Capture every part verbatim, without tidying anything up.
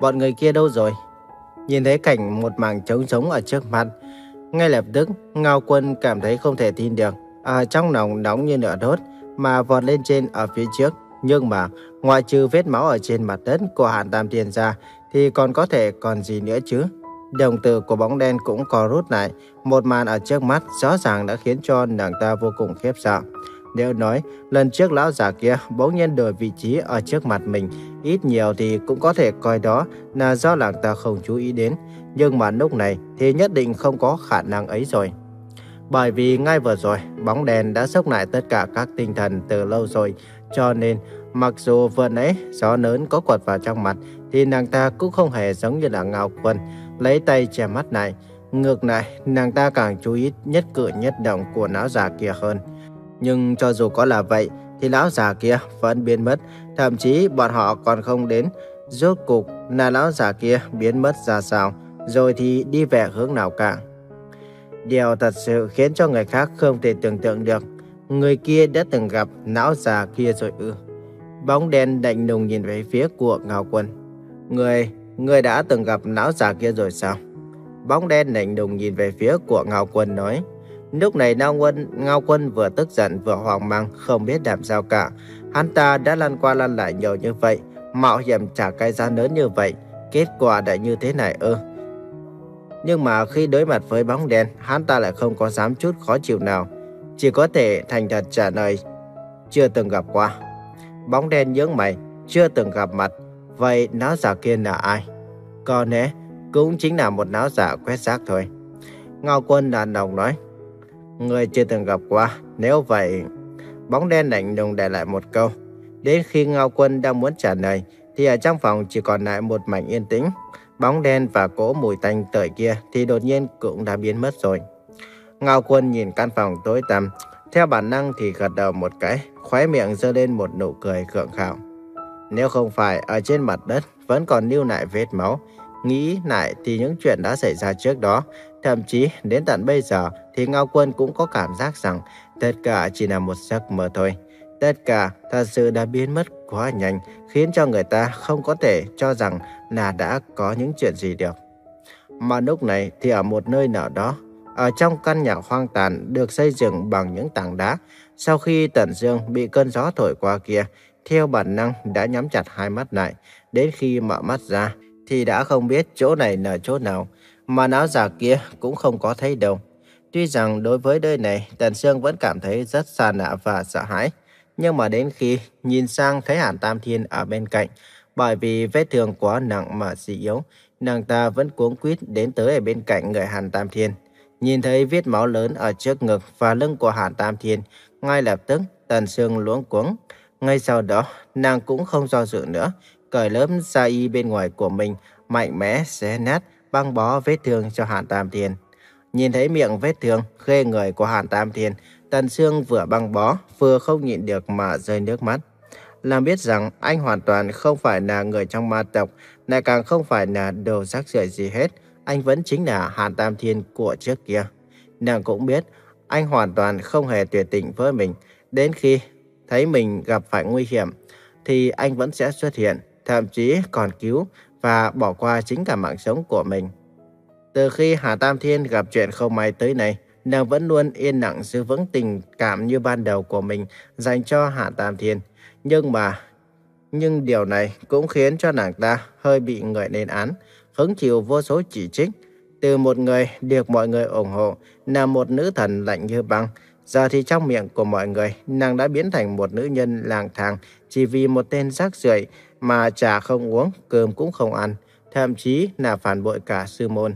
bọn người kia đâu rồi? Nhìn thấy cảnh một mảng trống trống ở trước mặt, ngay lập tức Ngao Quân cảm thấy không thể tin được. Ở trong lòng nóng như lửa đốt mà vọt lên trên ở phía trước. Nhưng mà ngoại trừ vết máu ở trên mặt đất của Hàn Tam Thiên ra thì còn có thể còn gì nữa chứ? Đồng tử của bóng đen cũng co rút lại. Một màn ở trước mắt rõ ràng đã khiến cho nàng ta vô cùng khiếp sợ. Nếu nói lần trước lão già kia bỗng nhiên đổi vị trí ở trước mặt mình, ít nhiều thì cũng có thể coi đó là do nàng ta không chú ý đến. Nhưng mà lúc này thì nhất định không có khả năng ấy rồi. Bởi vì ngay vừa rồi, bóng đèn đã xốc lại tất cả các tinh thần từ lâu rồi. Cho nên, mặc dù vừa nãy gió lớn có quật vào trong mặt, thì nàng ta cũng không hề giống như là Ngao Quân, lấy tay che mắt lại. Ngược lại, nàng ta càng chú ý nhất cử nhất động của lão già kia hơn. Nhưng cho dù có là vậy, thì lão già kia vẫn biến mất. Thậm chí bọn họ còn không đến rốt cục là lão già kia biến mất ra sao, rồi thì đi về hướng nào cả. Điều thật sự khiến cho người khác không thể tưởng tượng được, người kia đã từng gặp lão già kia rồi ư? Bóng đen lạnh lùng nhìn về phía của Ngao Quân. Người, người đã từng gặp lão già kia rồi sao? Bóng đen lạnh lùng nhìn về phía của Ngao Quân nói. Lúc này Ngao Quân, Ngao Quân vừa tức giận vừa hoang mang, không biết làm sao cả. Hắn ta đã lăn qua lăn lại nhiều như vậy, mạo hiểm trả cái giá lớn như vậy, kết quả đã như thế này ư? Nhưng mà khi đối mặt với bóng đen, hắn ta lại không có dám chút khó chịu nào, chỉ có thể thành thật trả lời, chưa từng gặp qua. Bóng đen nhướng mày, chưa từng gặp mặt, vậy lão già kia là ai? Có lẽ cũng chính là một lão già quét rác thôi. Ngao Quân đàn đồng nói, người chưa từng gặp qua, nếu vậy... Bóng đen lạnh lùng để lại một câu. Đến khi Ngao Quân đang muốn trả lời, thì ở trong phòng chỉ còn lại một mảnh yên tĩnh. Bóng đen và cỗ mùi tanh tưởi kia thì đột nhiên cũng đã biến mất rồi. Ngao Quân nhìn căn phòng tối tăm, theo bản năng thì gật đầu một cái, khóe miệng giơ lên một nụ cười gượng gạo. Nếu không phải ở trên mặt đất vẫn còn lưu lại vết máu, nghĩ lại thì những chuyện đã xảy ra trước đó, thậm chí đến tận bây giờ thì Ngao Quân cũng có cảm giác rằng tất cả chỉ là một giấc mơ thôi. Tất cả thật sự đã biến mất quá nhanh, khiến cho người ta không có thể cho rằng là đã có những chuyện gì được. Mà lúc này thì ở một nơi nào đó, ở trong căn nhà hoang tàn được xây dựng bằng những tảng đá, sau khi Tần Dương bị cơn gió thổi qua kia, theo bản năng đã nhắm chặt hai mắt lại. Đến khi mở mắt ra thì đã không biết chỗ này là chỗ nào, mà lão già kia cũng không có thấy đâu. Tuy rằng đối với nơi này, Tần Dương vẫn cảm thấy rất xa lạ và sợ hãi, nhưng mà đến khi nhìn sang thấy Hàn Tam Thiên ở bên cạnh, bởi vì vết thương quá nặng mà suy yếu, nàng ta vẫn cuống quýt đến tới ở bên cạnh người Hàn Tam Thiên. Nhìn thấy vết máu lớn ở trước ngực và lưng của Hàn Tam Thiên, ngay lập tức Tần Dương luống cuống. Ngay sau đó, nàng cũng không do dự nữa, cởi lớp sa y bên ngoài của mình, mạnh mẽ xé nát, băng bó vết thương cho Hàn Tam Thiên. Nhìn thấy miệng vết thương ghê người của Hàn Tam Thiên, Tần Dương vừa băng bó, vừa không nhịn được mà rơi nước mắt. Làm biết rằng anh hoàn toàn không phải là người trong ma tộc, lại càng không phải là đồ rác rưởi gì hết. Anh vẫn chính là Hàn Tam Thiên của trước kia. Nàng cũng biết anh hoàn toàn không hề tuyệt tình với mình. Đến khi thấy mình gặp phải nguy hiểm thì anh vẫn sẽ xuất hiện, thậm chí còn cứu và bỏ qua chính cả mạng sống của mình. Từ khi Hàn Tam Thiên gặp chuyện không may tới này, nàng vẫn luôn yên lặng giữ vững tình cảm như ban đầu của mình dành cho Hàn Tam Thiên. Nhưng mà, nhưng điều này cũng khiến cho nàng ta hơi bị người lên án, hứng chịu vô số chỉ trích. Từ một người được mọi người ủng hộ, là một nữ thần lạnh như băng, giờ thì trong miệng của mọi người, nàng đã biến thành một nữ nhân lang thang chỉ vì một tên rác rưởi mà trà không uống, cơm cũng không ăn, thậm chí là phản bội cả sư môn.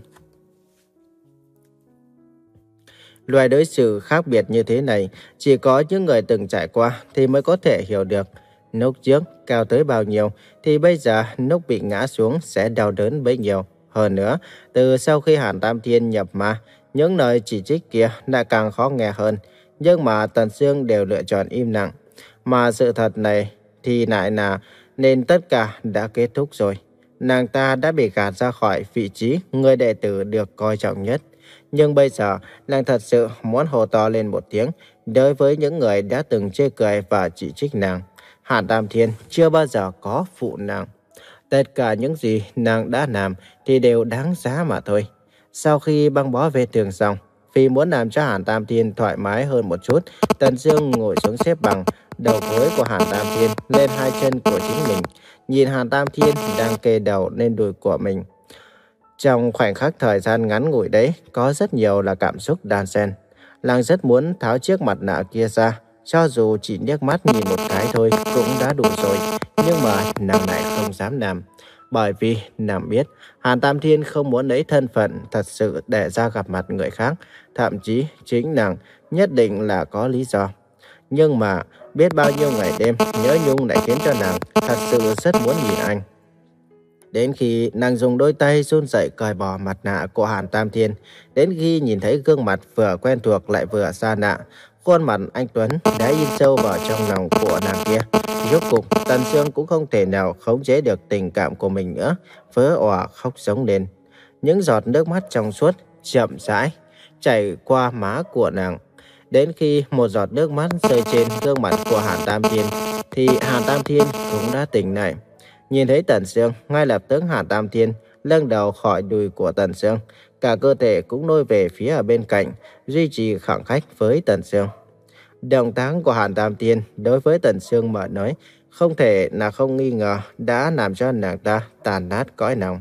Loại đối xử khác biệt như thế này, chỉ có những người từng trải qua thì mới có thể hiểu được. Lúc trước cao tới bao nhiêu, thì bây giờ lúc bị ngã xuống sẽ đau đớn bấy nhiêu. Hơn nữa, từ sau khi Hàn Tam Thiên nhập ma, những lời chỉ trích kia lại càng khó nghe hơn. Nhưng mà Tần Dương đều lựa chọn im lặng. Mà sự thật này thì lại là nên tất cả đã kết thúc rồi. Nàng ta đã bị gạt ra khỏi vị trí người đệ tử được coi trọng nhất. Nhưng bây giờ, nàng thật sự muốn hô to lên một tiếng đối với những người đã từng chê cười và chỉ trích nàng. Hàn Tam Thiên chưa bao giờ có phụ nàng. Tất cả những gì nàng đã làm thì đều đáng giá mà thôi. Sau khi băng bó vết thương xong, vì muốn làm cho Hàn Tam Thiên thoải mái hơn một chút, Tần Sương ngồi xuống xếp bằng đầu gối của Hàn Tam Thiên lên hai chân của chính mình, nhìn Hàn Tam Thiên đang kê đầu lên đùi của mình. Trong khoảnh khắc thời gian ngắn ngủi đấy, có rất nhiều là cảm xúc đan xen. Nàng rất muốn tháo chiếc mặt nạ kia ra, cho dù chỉ liếc mắt nhìn một cái thôi cũng đã đủ rồi, nhưng mà nàng lại không dám làm. Bởi vì nàng biết Hàn Tam Thiên không muốn lấy thân phận thật sự để ra gặp mặt người khác, thậm chí chính nàng nhất định là có lý do. Nhưng mà biết bao nhiêu ngày đêm nhớ nhung lại khiến cho nàng thật sự rất muốn nhìn anh. Đến khi nàng dùng đôi tay run rẩy cởi bỏ mặt nạ của Hàn Tam Thiên, đến khi nhìn thấy gương mặt vừa quen thuộc lại vừa xa lạ, khuôn mặt anh Tuấn đã in sâu vào trong lòng của nàng kia. Rốt cục, Tần Sương cũng không thể nào khống chế được tình cảm của mình nữa, vỡ òa khóc sống lên. Những giọt nước mắt trong suốt chậm rãi chảy qua má của nàng. Đến khi một giọt nước mắt rơi trên gương mặt của Hàn Tam Thiên, thì Hàn Tam Thiên cũng đã tỉnh lại. Nhìn thấy Tần Sương, ngay lập tức Hàn Tam Thiên nâng đầu khỏi đùi của Tần Sương, cả cơ thể cũng lôi về phía ở bên cạnh, duy trì khoảng cách với Tần Sương. Động tác của Hàn Tam Thiên đối với Tần Sương mà nói, không thể là không nghi ngờ đã làm cho nàng ta tàn nát cõi lòng.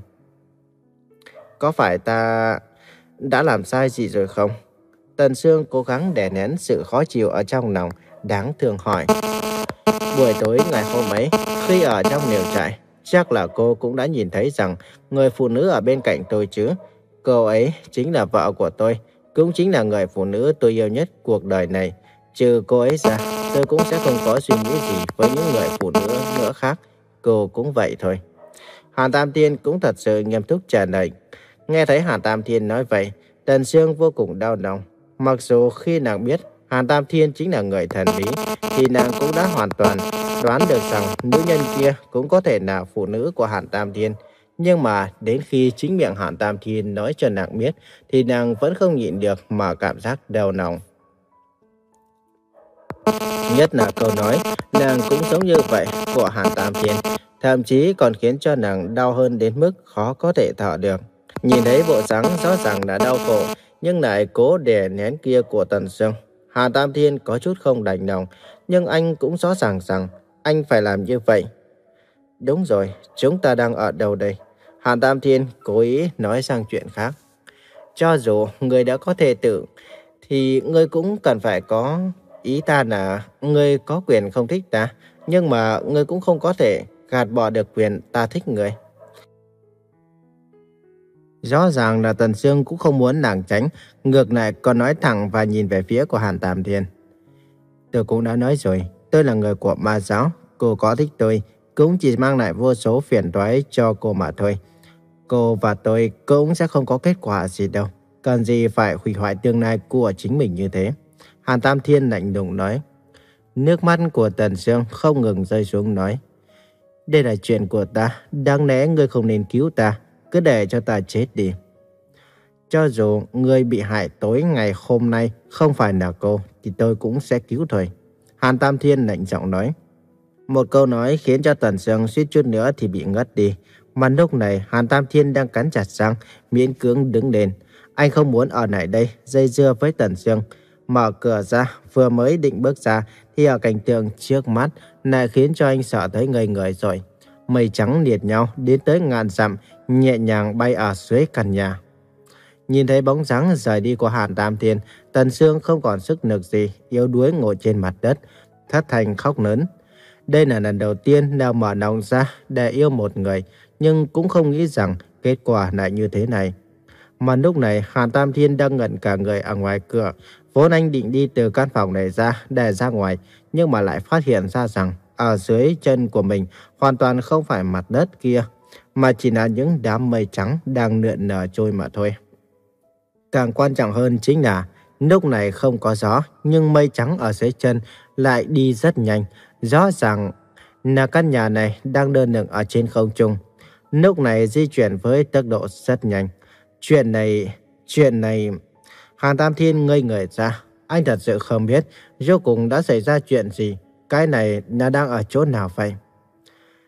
Có phải ta đã làm sai gì rồi không? Tần Sương cố gắng đè nén sự khó chịu ở trong lòng, đáng thương hỏi. Buổi tối ngày hôm ấy, khi ở trong lều trại, chắc là cô cũng đã nhìn thấy rằng người phụ nữ ở bên cạnh tôi chứ. Cô ấy chính là vợ của tôi, cũng chính là người phụ nữ tôi yêu nhất cuộc đời này. Trừ cô ấy ra, tôi cũng sẽ không có suy nghĩ gì với những người phụ nữ nữa khác. Cô cũng vậy thôi. Hàn Tam Thiên cũng thật sự nghiêm túc trả lời. Nghe thấy Hàn Tam Thiên nói vậy, Tần Sương vô cùng đau lòng. Mặc dù khi nàng biết Hàn Tam Thiên chính là người thần bí, thì nàng cũng đã hoàn toàn đoán được rằng nữ nhân kia cũng có thể là phụ nữ của Hàn Tam Thiên. Nhưng mà đến khi chính miệng Hàn Tam Thiên nói cho nàng biết, thì nàng vẫn không nhịn được mà cảm giác đau lòng. Nhất là câu nói nàng cũng giống như vậy của Hàn Tam Thiên, thậm chí còn khiến cho nàng đau hơn đến mức khó có thể thở được. Nhìn thấy bộ dáng rõ ràng là đau khổ, nhưng lại cố đè nén kia của Tần Sương, Hàn Tam Thiên có chút không đành lòng, nhưng anh cũng rõ ràng rằng anh phải làm như vậy. Đúng rồi, chúng ta đang ở đâu đây? Hàn Tam Thiên cố ý nói sang chuyện khác. Cho dù người đã có thể tự, thì người cũng cần phải có ý ta là người có quyền không thích ta, nhưng mà người cũng không có thể gạt bỏ được quyền ta thích người. Rõ ràng là Tần Sương cũng không muốn nàng tránh, ngược lại còn nói thẳng và nhìn về phía của Hàn Tam Thiên. Tôi cũng đã nói rồi, tôi là người của ma giáo, cô có thích tôi cũng chỉ mang lại vô số phiền toái cho cô mà thôi. Cô và tôi cũng sẽ không có kết quả gì đâu, cần gì phải hủy hoại tương lai của chính mình như thế. Hàn Tam Thiên lạnh lùng nói. Nước mắt của Tần Sương không ngừng rơi xuống nói. Đây là chuyện của ta, đáng lẽ ngươi không nên cứu ta, cứ để cho ta chết đi. Cho dù ngươi bị hại tối ngày hôm nay không phải là cô, thì tôi cũng sẽ cứu thôi. Hàn Tam Thiên lạnh giọng nói. Một câu nói khiến cho Tần Sương suýt chút nữa thì bị ngất đi. Mà lúc này Hàn Tam Thiên đang cắn chặt răng, miễn cưỡng đứng lên. Anh không muốn ở lại đây dây dưa với Tần Sương. Mở cửa ra, vừa mới định bước ra thì ở cảnh tượng trước mắt lại khiến cho anh sợ tới ngây người rồi. Mây trắng liệt nhau đến tới ngàn dặm, nhẹ nhàng bay ở dưới căn nhà. Nhìn thấy bóng dáng rời đi của Hàn Tam Thiên, Tần Sương không còn sức lực gì, yếu đuối ngồi trên mặt đất, thất thanh khóc lớn. Đây là lần đầu tiên nàng mở lòng ra để yêu một người, nhưng cũng không nghĩ rằng kết quả lại như thế này. Mà lúc này Hàn Tam Thiên đang ngẩn cả người ở ngoài cửa. Vốn anh định đi từ căn phòng này ra để ra ngoài, nhưng mà lại phát hiện ra rằng ở dưới chân của mình hoàn toàn không phải mặt đất kia, mà chỉ là những đám mây trắng đang lượn lờ trôi mà thôi. Càng quan trọng hơn chính là lúc này không có gió, nhưng mây trắng ở dưới chân lại đi rất nhanh. Rõ ràng là căn nhà này đang lơ lửng ở trên không trung, lúc này di chuyển với tốc độ rất nhanh. Chuyện này, chuyện này... Hàn Tam Thiên ngây người ra. Anh thật sự không biết rốt cuộc đã xảy ra chuyện gì. Cái này là đang ở chỗ nào vậy?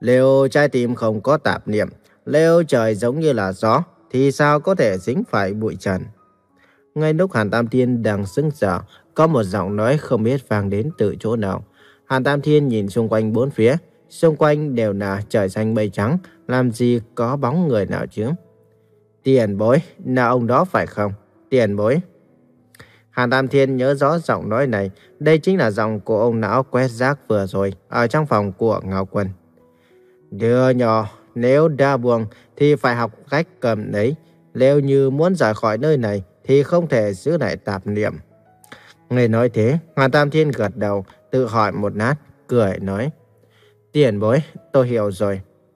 Nếu trái tim không có tạp niệm, nếu trời giống như là gió, thì sao có thể dính phải bụi trần? Ngay lúc Hàn Tam Thiên đang sững sờ, có một giọng nói không biết vang đến từ chỗ nào. Hàn Tam Thiên nhìn xung quanh bốn phía, xung quanh đều là trời xanh mây trắng, làm gì có bóng người nào chứ? Tiền bối, là ông đó phải không? Tiền bối. Hàn Tam Thiên nhớ rõ giọng nói này, đây chính là giọng của ông lão quét rác vừa rồi ở trong phòng của Ngao Quân. Đứa nhỏ, nếu đã buông thì phải học cách cầm lấy. Nếu như muốn rời khỏi nơi này thì không thể giữ lại tạp niệm. Nghe nói thế, Hàn Tam Thiên gật đầu, tự hỏi một lát, cười nói. Tiền bối, tôi hiểu rồi.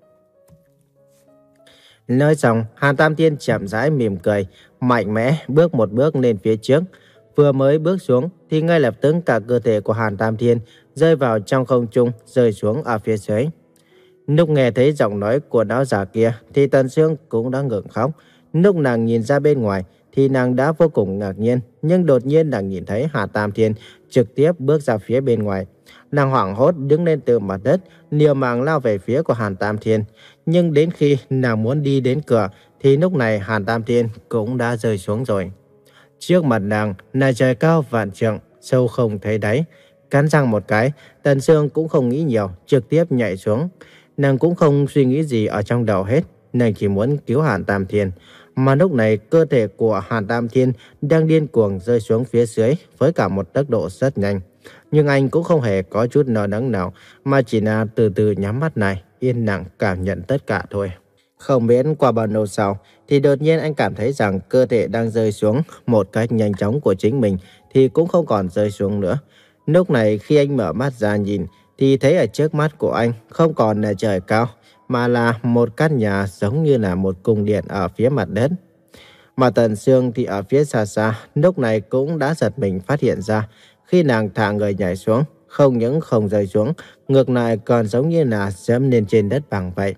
Nói xong, Hàn Tam Thiên chậm rãi mỉm cười, mạnh mẽ bước một bước lên phía trước. Vừa mới bước xuống thì ngay lập tức cả cơ thể của Hàn Tam Thiên rơi vào trong không trung, rơi xuống ở phía dưới. Lúc nghe thấy giọng nói của lão già kia thì Tần Sương cũng đã ngừng khóc. Lúc nàng nhìn ra bên ngoài thì nàng đã vô cùng ngạc nhiên, nhưng đột nhiên nàng nhìn thấy Hàn Tam Thiên trực tiếp bước ra phía bên ngoài. Nàng hoảng hốt đứng lên từ mặt đất, liều mạng lao về phía của Hàn Tam Thiên. Nhưng đến khi nàng muốn đi đến cửa thì lúc này Hàn Tam Thiên cũng đã rơi xuống rồi. Trước mặt nàng là trời cao vạn trượng, sâu không thấy đáy. Cắn răng một cái, Tần Sương cũng không nghĩ nhiều, trực tiếp nhảy xuống. Nàng cũng không suy nghĩ gì ở trong đầu hết, nàng chỉ muốn cứu Hàn Tam Thiên. Mà lúc này cơ thể của Hàn Tam Thiên đang điên cuồng rơi xuống phía dưới với cả một tốc độ rất nhanh. Nhưng anh cũng không hề có chút lo lắng nào, mà chỉ là từ từ nhắm mắt lại, yên lặng cảm nhận tất cả thôi. Không biết qua bao lâu sau thì đột nhiên anh cảm thấy rằng cơ thể đang rơi xuống một cách nhanh chóng của chính mình thì cũng không còn rơi xuống nữa. Lúc này khi anh mở mắt ra nhìn thì thấy ở trước mắt của anh không còn là trời cao mà là một căn nhà giống như là một cung điện ở phía mặt đất. Mà Tần Sương thì ở phía xa xa lúc này cũng đã giật mình phát hiện ra khi nàng thả người nhảy xuống, không những không rơi xuống, ngược lại còn giống như là dẫm lên trên đất bằng vậy.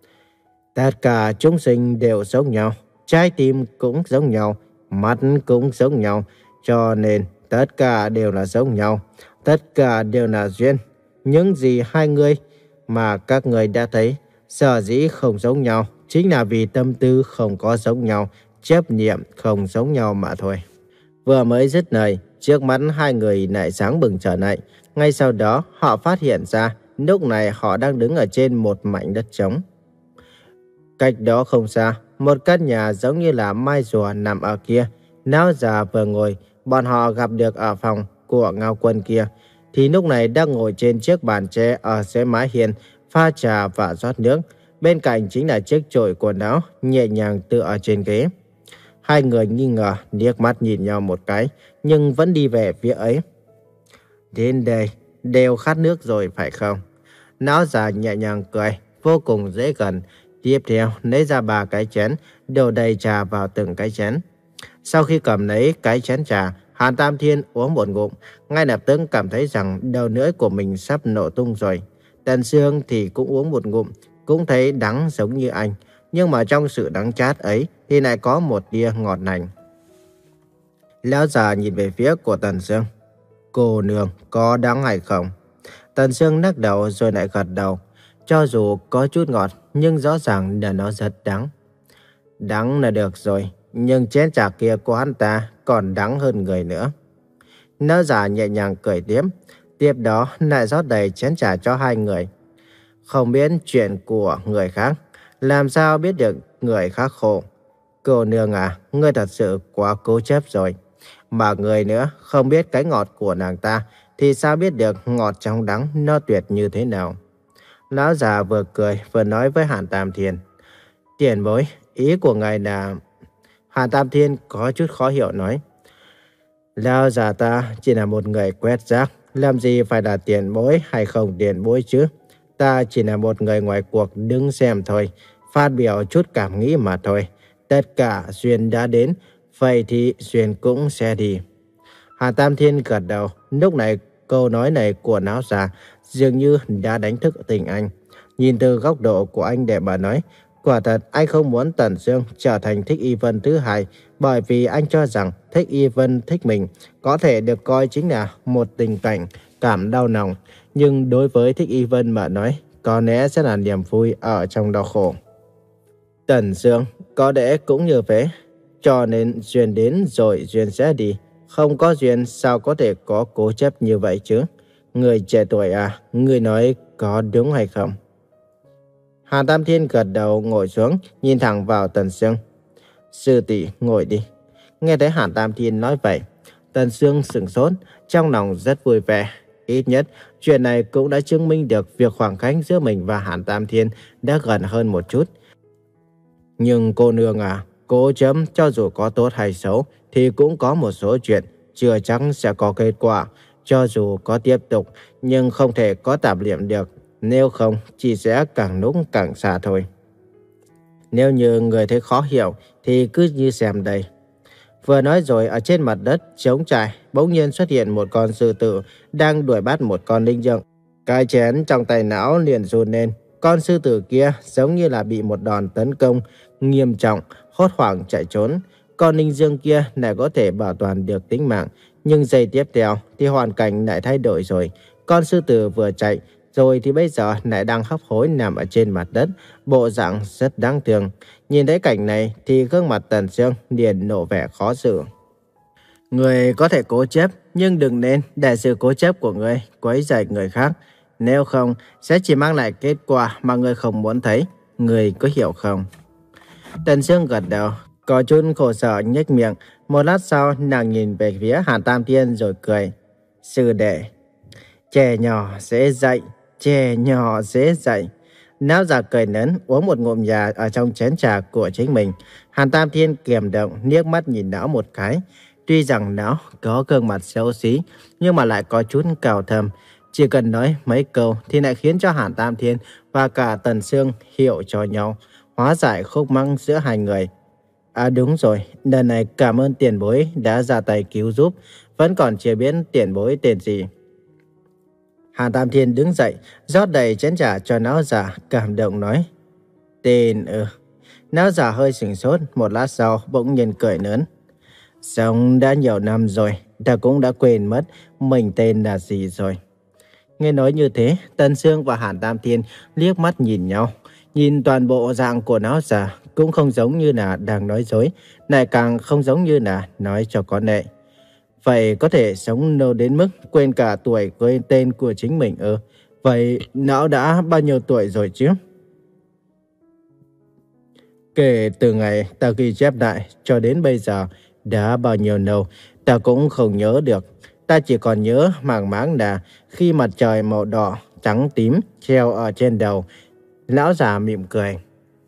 Tất cả chúng sinh đều giống nhau, trái tim cũng giống nhau, mắt cũng giống nhau, cho nên tất cả đều là giống nhau, tất cả đều là duyên. Những gì hai người mà các người đã thấy, sở dĩ không giống nhau, chính là vì tâm tư không có giống nhau, chấp niệm không giống nhau mà thôi. Vừa mới dứt lời, trước mắt hai người lại sáng bừng trở lại. Ngay sau đó, họ phát hiện ra, lúc này họ đang đứng ở trên một mảnh đất trống. Cách đó không xa, một căn nhà giống như là mai rùa nằm ở kia. Lão già vừa ngồi, bọn họ gặp được ở phòng của Ngao Quân kia. Thì lúc này đang ngồi trên chiếc bàn tre ở dưới mái hiên, pha trà và rót nước. Bên cạnh chính là chiếc chổi quần áo, nhẹ nhàng tựa ở trên ghế. Hai người nghi ngờ, liếc mắt nhìn nhau một cái, nhưng vẫn đi về phía ấy. Đến đây, đều khát nước rồi phải không? Lão già nhẹ nhàng cười, vô cùng dễ gần. Tiếp theo, lấy ra ba cái chén, đổ đầy trà vào từng cái chén. Sau khi cầm lấy cái chén trà, Hàn Tam Thiên uống một ngụm, ngay lập tức cảm thấy rằng đầu lưỡi của mình sắp nổ tung rồi. Tần Sương thì cũng uống một ngụm, cũng thấy đắng giống như anh. Nhưng mà trong sự đắng chát ấy thì lại có một tia ngọt lành. Lão già nhìn về phía của Tần Sương. Cô nương, có đắng hay không? Tần Sương lắc đầu rồi lại gật đầu. Cho dù có chút ngọt, nhưng rõ ràng là nó rất đắng. Đắng là được rồi, nhưng chén trà kia của hắn ta còn đắng hơn người nữa. Lão già nhẹ nhàng cười tiếp. Tiếp đó lại rót đầy chén trà cho hai người. Không biết chuyện của người khác, làm sao biết được người khác khổ. Cô nương à, ngươi thật sự quá cố chấp rồi. Mà người nữa không biết cái ngọt của nàng ta thì sao biết được ngọt trong đắng nó tuyệt như thế nào. Lão già vừa cười vừa nói với Hàn Tam Thiên. Tiền bối, ý của ngài là... Hàn Tam Thiên có chút khó hiểu nói. Lão già ta chỉ là một người quét rác, làm gì phải là tiền bối hay không tiền bối chứ. Ta chỉ là một người ngoài cuộc đứng xem thôi, phát biểu chút cảm nghĩ mà thôi. Tất cả duyên đã đến, vậy thì duyên cũng sẽ đi. Hàn Tam Thiên gật đầu, lúc này câu nói này của lão già dường như đã đánh thức tình anh. Nhìn từ góc độ của anh để mà nói, quả thật anh không muốn Tần Sương trở thành Thích Y Vân thứ hai, bởi vì anh cho rằng Thích Y Vân thích mình có thể được coi chính là một tình cảnh cảm đau lòng. Nhưng đối với Thích Y Vân mà nói, có lẽ sẽ là niềm vui ở trong đau khổ. Tần Sương có lẽ cũng như thế, cho nên duyên đến rồi duyên sẽ đi. Không có duyên sao có thể có cố chấp như vậy chứ? Người trẻ tuổi à, người nói có đúng hay không? Hàn Tam Thiên gật đầu ngồi xuống, nhìn thẳng vào Tần Sương. Sư tỷ ngồi đi. Nghe thấy Hàn Tam Thiên nói vậy, Tần Sương sửng sốt, trong lòng rất vui vẻ. Ít nhất, chuyện này cũng đã chứng minh được việc khoảng cách giữa mình và Hàn Tam Thiên đã gần hơn một chút. Nhưng cô nương à, cố chấm cho dù có tốt hay xấu thì cũng có một số chuyện chưa chắc sẽ có kết quả. Cho dù có tiếp tục nhưng không thể có tạp niệm được, nếu không chỉ sẽ càng lúc càng xa thôi. Nếu như người thấy khó hiểu thì cứ như xem đây. Vừa nói rồi, ở trên mặt đất trống trải bỗng nhiên xuất hiện một con sư tử đang đuổi bắt một con linh dương. Cái chén trong tay não liền run lên. Con sư tử kia giống như là bị một đòn tấn công nghiêm trọng, hốt hoảng chạy trốn. Con linh dương kia lại có thể bảo toàn được tính mạng, nhưng giây tiếp theo thì hoàn cảnh lại thay đổi rồi. Con sư tử vừa chạy rồi thì bây giờ lại đang hấp hối nằm ở trên mặt đất, bộ dạng rất đáng thương. Nhìn thấy cảnh này thì gương mặt Tần Sương liền nổ vẻ khó xử. Người có thể cố chấp, nhưng đừng nên để sự cố chấp của người quấy rầy người khác. Nếu không, sẽ chỉ mang lại kết quả mà người không muốn thấy. Người có hiểu không? Tần Sương gật đầu, có chút khổ sở nhếch miệng. Một lát sau, nàng nhìn về phía Hàn Tam Thiên rồi cười. Sư đệ, trẻ nhỏ dễ dạy, trẻ nhỏ dễ dạy. Lão già cười lớn uống một ngụm trà ở trong chén trà của chính mình. Hàn Tam Thiên kiềm động liếc mắt nhìn lão một cái. Tuy rằng lão có gương mặt xấu xí nhưng mà lại có chút cào thầm. Chỉ cần nói mấy câu thì lại khiến cho Hàn Tam Thiên và cả Tần Sương hiểu cho nhau, hóa giải khúc mắc giữa hai người. À đúng rồi, lần này cảm ơn tiền bối đã ra tay cứu giúp. Vẫn còn chưa biết tiền bối tên gì. Hàn Tam Thiên đứng dậy, rót đầy chén trà cho lão già, cảm động nói. Tên ư. Lão già hơi sửng sốt, một lát sau bỗng nhiên cười lớn. Sống đã nhiều năm rồi, ta cũng đã quên mất mình tên là gì rồi. Nghe nói như thế, Tần Sương và Hàn Tam Thiên liếc mắt nhìn nhau. Nhìn toàn bộ dạng của lão già cũng không giống như là đang nói dối, lại càng không giống như là nói cho có lệ. Vậy có thể sống lâu đến mức quên cả tuổi quên tên của chính mình ư? Vậy lão đã bao nhiêu tuổi rồi chứ? Kể từ ngày ta ghi chép lại cho đến bây giờ đã bao nhiêu lâu ta cũng không nhớ được. Ta chỉ còn nhớ màng máng là khi mặt trời màu đỏ, trắng tím treo ở trên đầu. Lão già mỉm cười.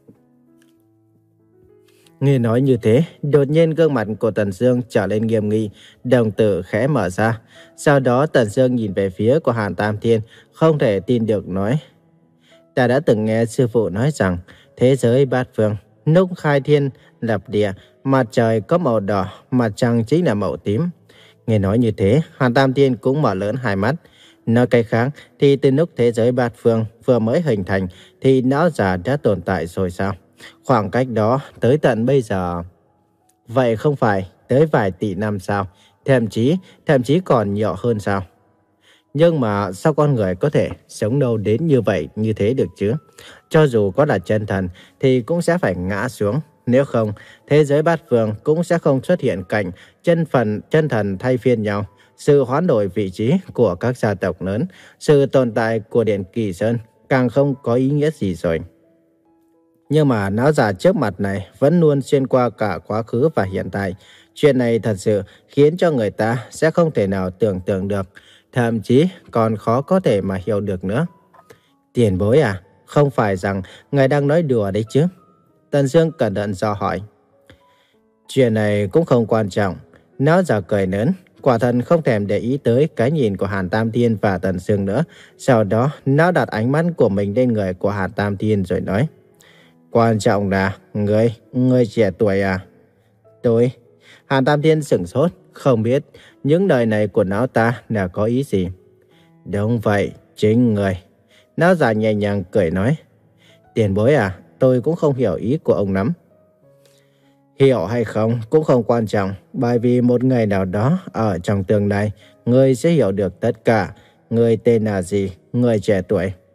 Nghe nói như thế, đột nhiên gương mặt của Tần Sương trở lên nghiêm nghị, đồng tử khẽ mở ra. Sau đó Tần Sương nhìn về phía của Hàn Tam Thiên, không thể tin được nói. Ta đã từng nghe sư phụ nói rằng, thế giới bát phương, lúc khai thiên, lập địa, mặt trời có màu đỏ, mặt trăng chính là màu tím. Nghe nói như thế, Hàn Tam Thiên cũng mở lớn hai mắt. Nói cách khác, thì từ lúc thế giới bát phương vừa mới hình thành, thì lão già đã tồn tại rồi sao? Khoảng cách đó tới tận bây giờ. Vậy không phải tới vài tỷ năm sao? Thậm chí, thậm chí còn nhỏ hơn sao? Nhưng mà sao con người có thể sống lâu đến như vậy, như thế được chứ? Cho dù có là chân thần thì cũng sẽ phải ngã xuống. Nếu không, thế giới bát phương cũng sẽ không xuất hiện cảnh chân phần chân thần thay phiên nhau. Sự hoán đổi vị trí của các gia tộc lớn, sự tồn tại của Điện Kỳ Sơn càng không có ý nghĩa gì rồi. Nhưng mà lão già trước mặt này vẫn luôn xuyên qua cả quá khứ và hiện tại. Chuyện này thật sự khiến cho người ta sẽ không thể nào tưởng tượng được, thậm chí còn khó có thể mà hiểu được nữa. Tiền bối à, không phải rằng ngài đang nói đùa đấy chứ? Tần Sương cẩn thận dò hỏi. Chuyện này cũng không quan trọng. Lão già cười lớn, quả thật không thèm để ý tới cái nhìn của Hàn Tam Thiên và Tần Sương nữa. Sau đó, lão đặt ánh mắt của mình lên người của Hàn Tam Thiên rồi nói. Quan trọng là, ngươi, ngươi trẻ tuổi à? Tôi, Hàn Tam Thiên sửng sốt, không biết những lời này của lão ta là có ý gì. Đúng vậy, chính người. Lão già nhẹ nhàng cười nói. Tiền bối à, tôi cũng không hiểu ý của ông lắm. Hiểu hay không cũng không quan trọng, bởi vì một ngày nào đó ở trong tương lai, ngươi sẽ hiểu được tất cả. Ngươi tên là gì, ngươi trẻ tuổi.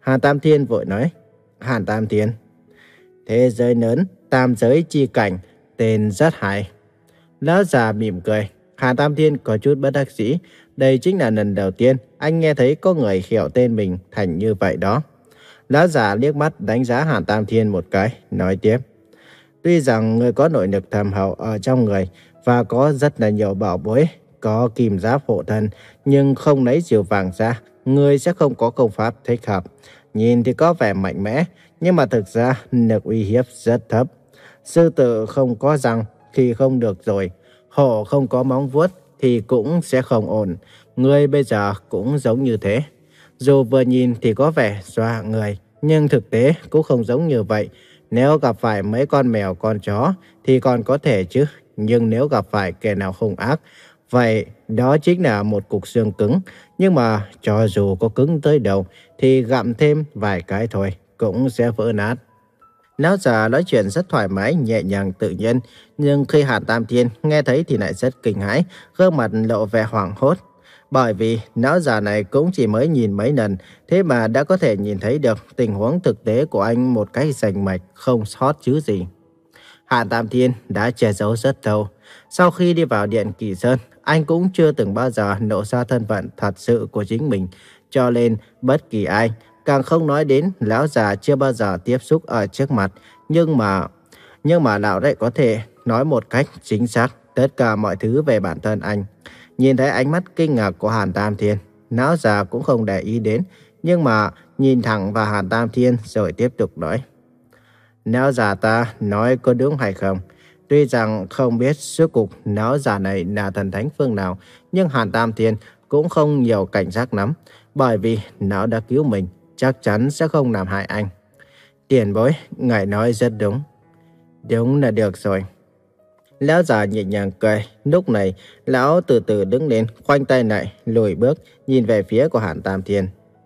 Hàn Tam Thiên vội nói, Hàn Tam Thiên, thế giới lớn, tam giới chi cảnh, tên rất hay. Lão già mỉm cười. Hàn Tam Thiên có chút bất đắc dĩ. Đây chính là lần đầu tiên anh nghe thấy có người khịu tên mình thành như vậy đó. Lão già liếc mắt đánh giá Hàn Tam Thiên một cái, nói tiếp. Tuy rằng người có nội lực thâm hậu ở trong người và có rất là nhiều bảo bối, có kim giáp hộ thân, nhưng không lấy diều vàng ra, người sẽ không có công pháp thích hợp. Nhìn thì có vẻ mạnh mẽ, nhưng mà thực ra lực uy hiếp rất thấp. Sư tử không có răng thì không được rồi, hổ không có móng vuốt thì cũng sẽ không ổn. Người bây giờ cũng giống như thế. Dù vừa nhìn thì có vẻ dọa người, nhưng thực tế cũng không giống như vậy. Nếu gặp phải mấy con mèo con chó thì còn có thể chứ. Nhưng nếu gặp phải kẻ nào hung ác, vậy đó chính là một cục xương cứng. Nhưng mà cho dù có cứng tới đâu thì gặm thêm vài cái thôi cũng sẽ vỡ nát. Lão già nói chuyện rất thoải mái, nhẹ nhàng tự nhiên. Nhưng khi Hàn Tam Thiên nghe thấy thì lại rất kinh hãi, gương mặt lộ vẻ hoảng hốt. Bởi vì lão già này cũng chỉ mới nhìn mấy lần, thế mà đã có thể nhìn thấy được tình huống thực tế của anh một cách rành mạch, không sót chứ gì. Hàn Tam Thiên đã che giấu rất lâu. Sau khi đi vào Điện Kỳ Sơn, anh cũng chưa từng bao giờ lộ ra thân phận thật sự của chính mình. Cho nên bất kỳ ai, càng không nói đến lão già chưa bao giờ tiếp xúc ở trước mặt. Nhưng mà, nhưng mà lão lại có thể nói một cách chính xác tất cả mọi thứ về bản thân anh. Nhìn thấy ánh mắt kinh ngạc của Hàn Tam Thiên, lão già cũng không để ý đến, nhưng mà nhìn thẳng vào Hàn Tam Thiên rồi tiếp tục nói. Lão già ta nói có đúng hay không? Tuy rằng không biết suốt cuộc lão già này là thần thánh phương nào, nhưng Hàn Tam Thiên cũng không nhiều cảnh giác lắm, bởi vì lão đã cứu mình, chắc chắn sẽ không làm hại anh. Tiền bối, ngài nói rất đúng. Đúng là được rồi. Lão già nhẹ nhàng cười. Lúc này, lão từ từ đứng lên, khoanh tay lại, lùi bước, nhìn về phía của Hàn Tam Thiên.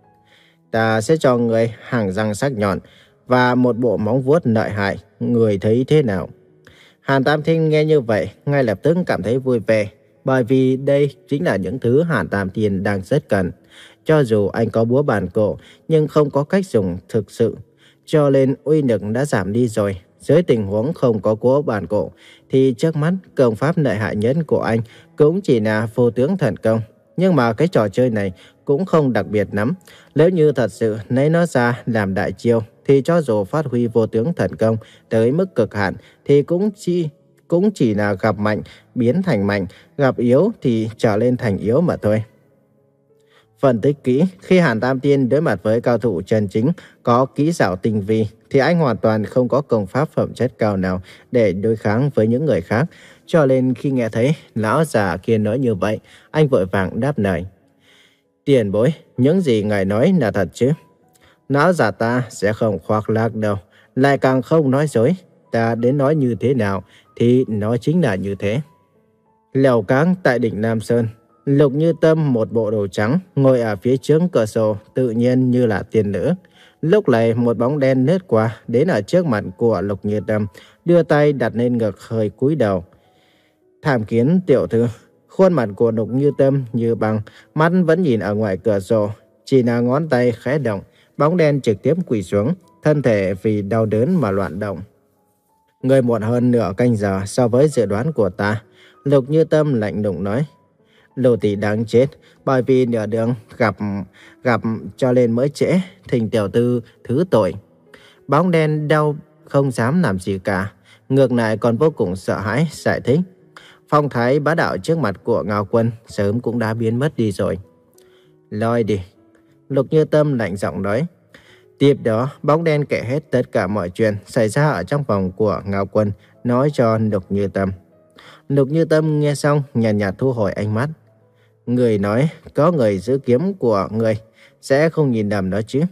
Ta sẽ cho người hàng răng sắc nhọn và một bộ móng vuốt lợi hại. Người thấy thế nào? Hàn Tam Thiên nghe như vậy, ngay lập tức cảm thấy vui vẻ, bởi vì đây chính là những thứ Hàn Tam Thiên đang rất cần. Cho dù anh có búa bàn cổ, nhưng không có cách dùng thực sự, cho nên uy lực đã giảm đi rồi. Dưới tình huống không có búa bàn cổ, thì trước mắt công pháp lợi hại nhất của anh cũng chỉ là vô tướng thần công. Nhưng mà cái trò chơi này cũng không đặc biệt lắm. Nếu như thật sự lấy nó ra làm đại chiêu, thì cho dù phát huy vô tướng thần công tới mức cực hạn, thì cũng chỉ, cũng chỉ là gặp mạnh, biến thành mạnh, gặp yếu thì trở lên thành yếu mà thôi. Phân tích kỹ, khi Hàn Tam Thiên đối mặt với cao thủ chân chính, có kỹ xảo tinh vi, thì anh hoàn toàn không có công pháp phẩm chất cao nào để đối kháng với những người khác. Cho nên khi nghe thấy lão già kia nói như vậy, anh vội vàng đáp lời. Tiền bối, những gì ngài nói là thật chứ? Lão già ta sẽ không khoác lác đâu, lại càng không nói dối. Ta đến nói như thế nào thì nó chính là như thế. Lều cáng tại đỉnh Nam Sơn, Lục Như Tâm một bộ đồ trắng, ngồi ở phía trước cửa sổ, tự nhiên như là tiên nữ. Lúc này một bóng đen lướt qua, đến ở trước mặt của Lục Như Tâm, đưa tay đặt lên ngực hơi cúi đầu. Tham kiến tiểu thư. Khuôn mặt của Lục Như Tâm như băng, mắt vẫn nhìn ở ngoài cửa sổ, chỉ là ngón tay khẽ động, bóng đen trực tiếp quỳ xuống, thân thể vì đau đớn mà loạn động. Người muộn hơn nửa canh giờ so với dự đoán của ta, Lục Như Tâm lạnh lùng nói. Lô tỷ đáng chết, bởi vì nửa đường gặp gặp cho nên mới trễ, thỉnh tiểu tư thứ tội. Bóng đen đau không dám làm gì cả, ngược lại còn vô cùng sợ hãi, giải thích. Phong thái bá đạo trước mặt của Ngao Quân sớm cũng đã biến mất đi rồi. Lôi đi. Lục Như Tâm lạnh giọng nói. Tiếp đó, bóng đen kể hết tất cả mọi chuyện xảy ra ở trong phòng của Ngao Quân, nói cho Lục Như Tâm. Lục Như Tâm nghe xong, nhàn nhạt, nhạt thu hồi ánh mắt. Người nói, có người giữ kiếm của người, sẽ không nhìn nhầm đó chứ.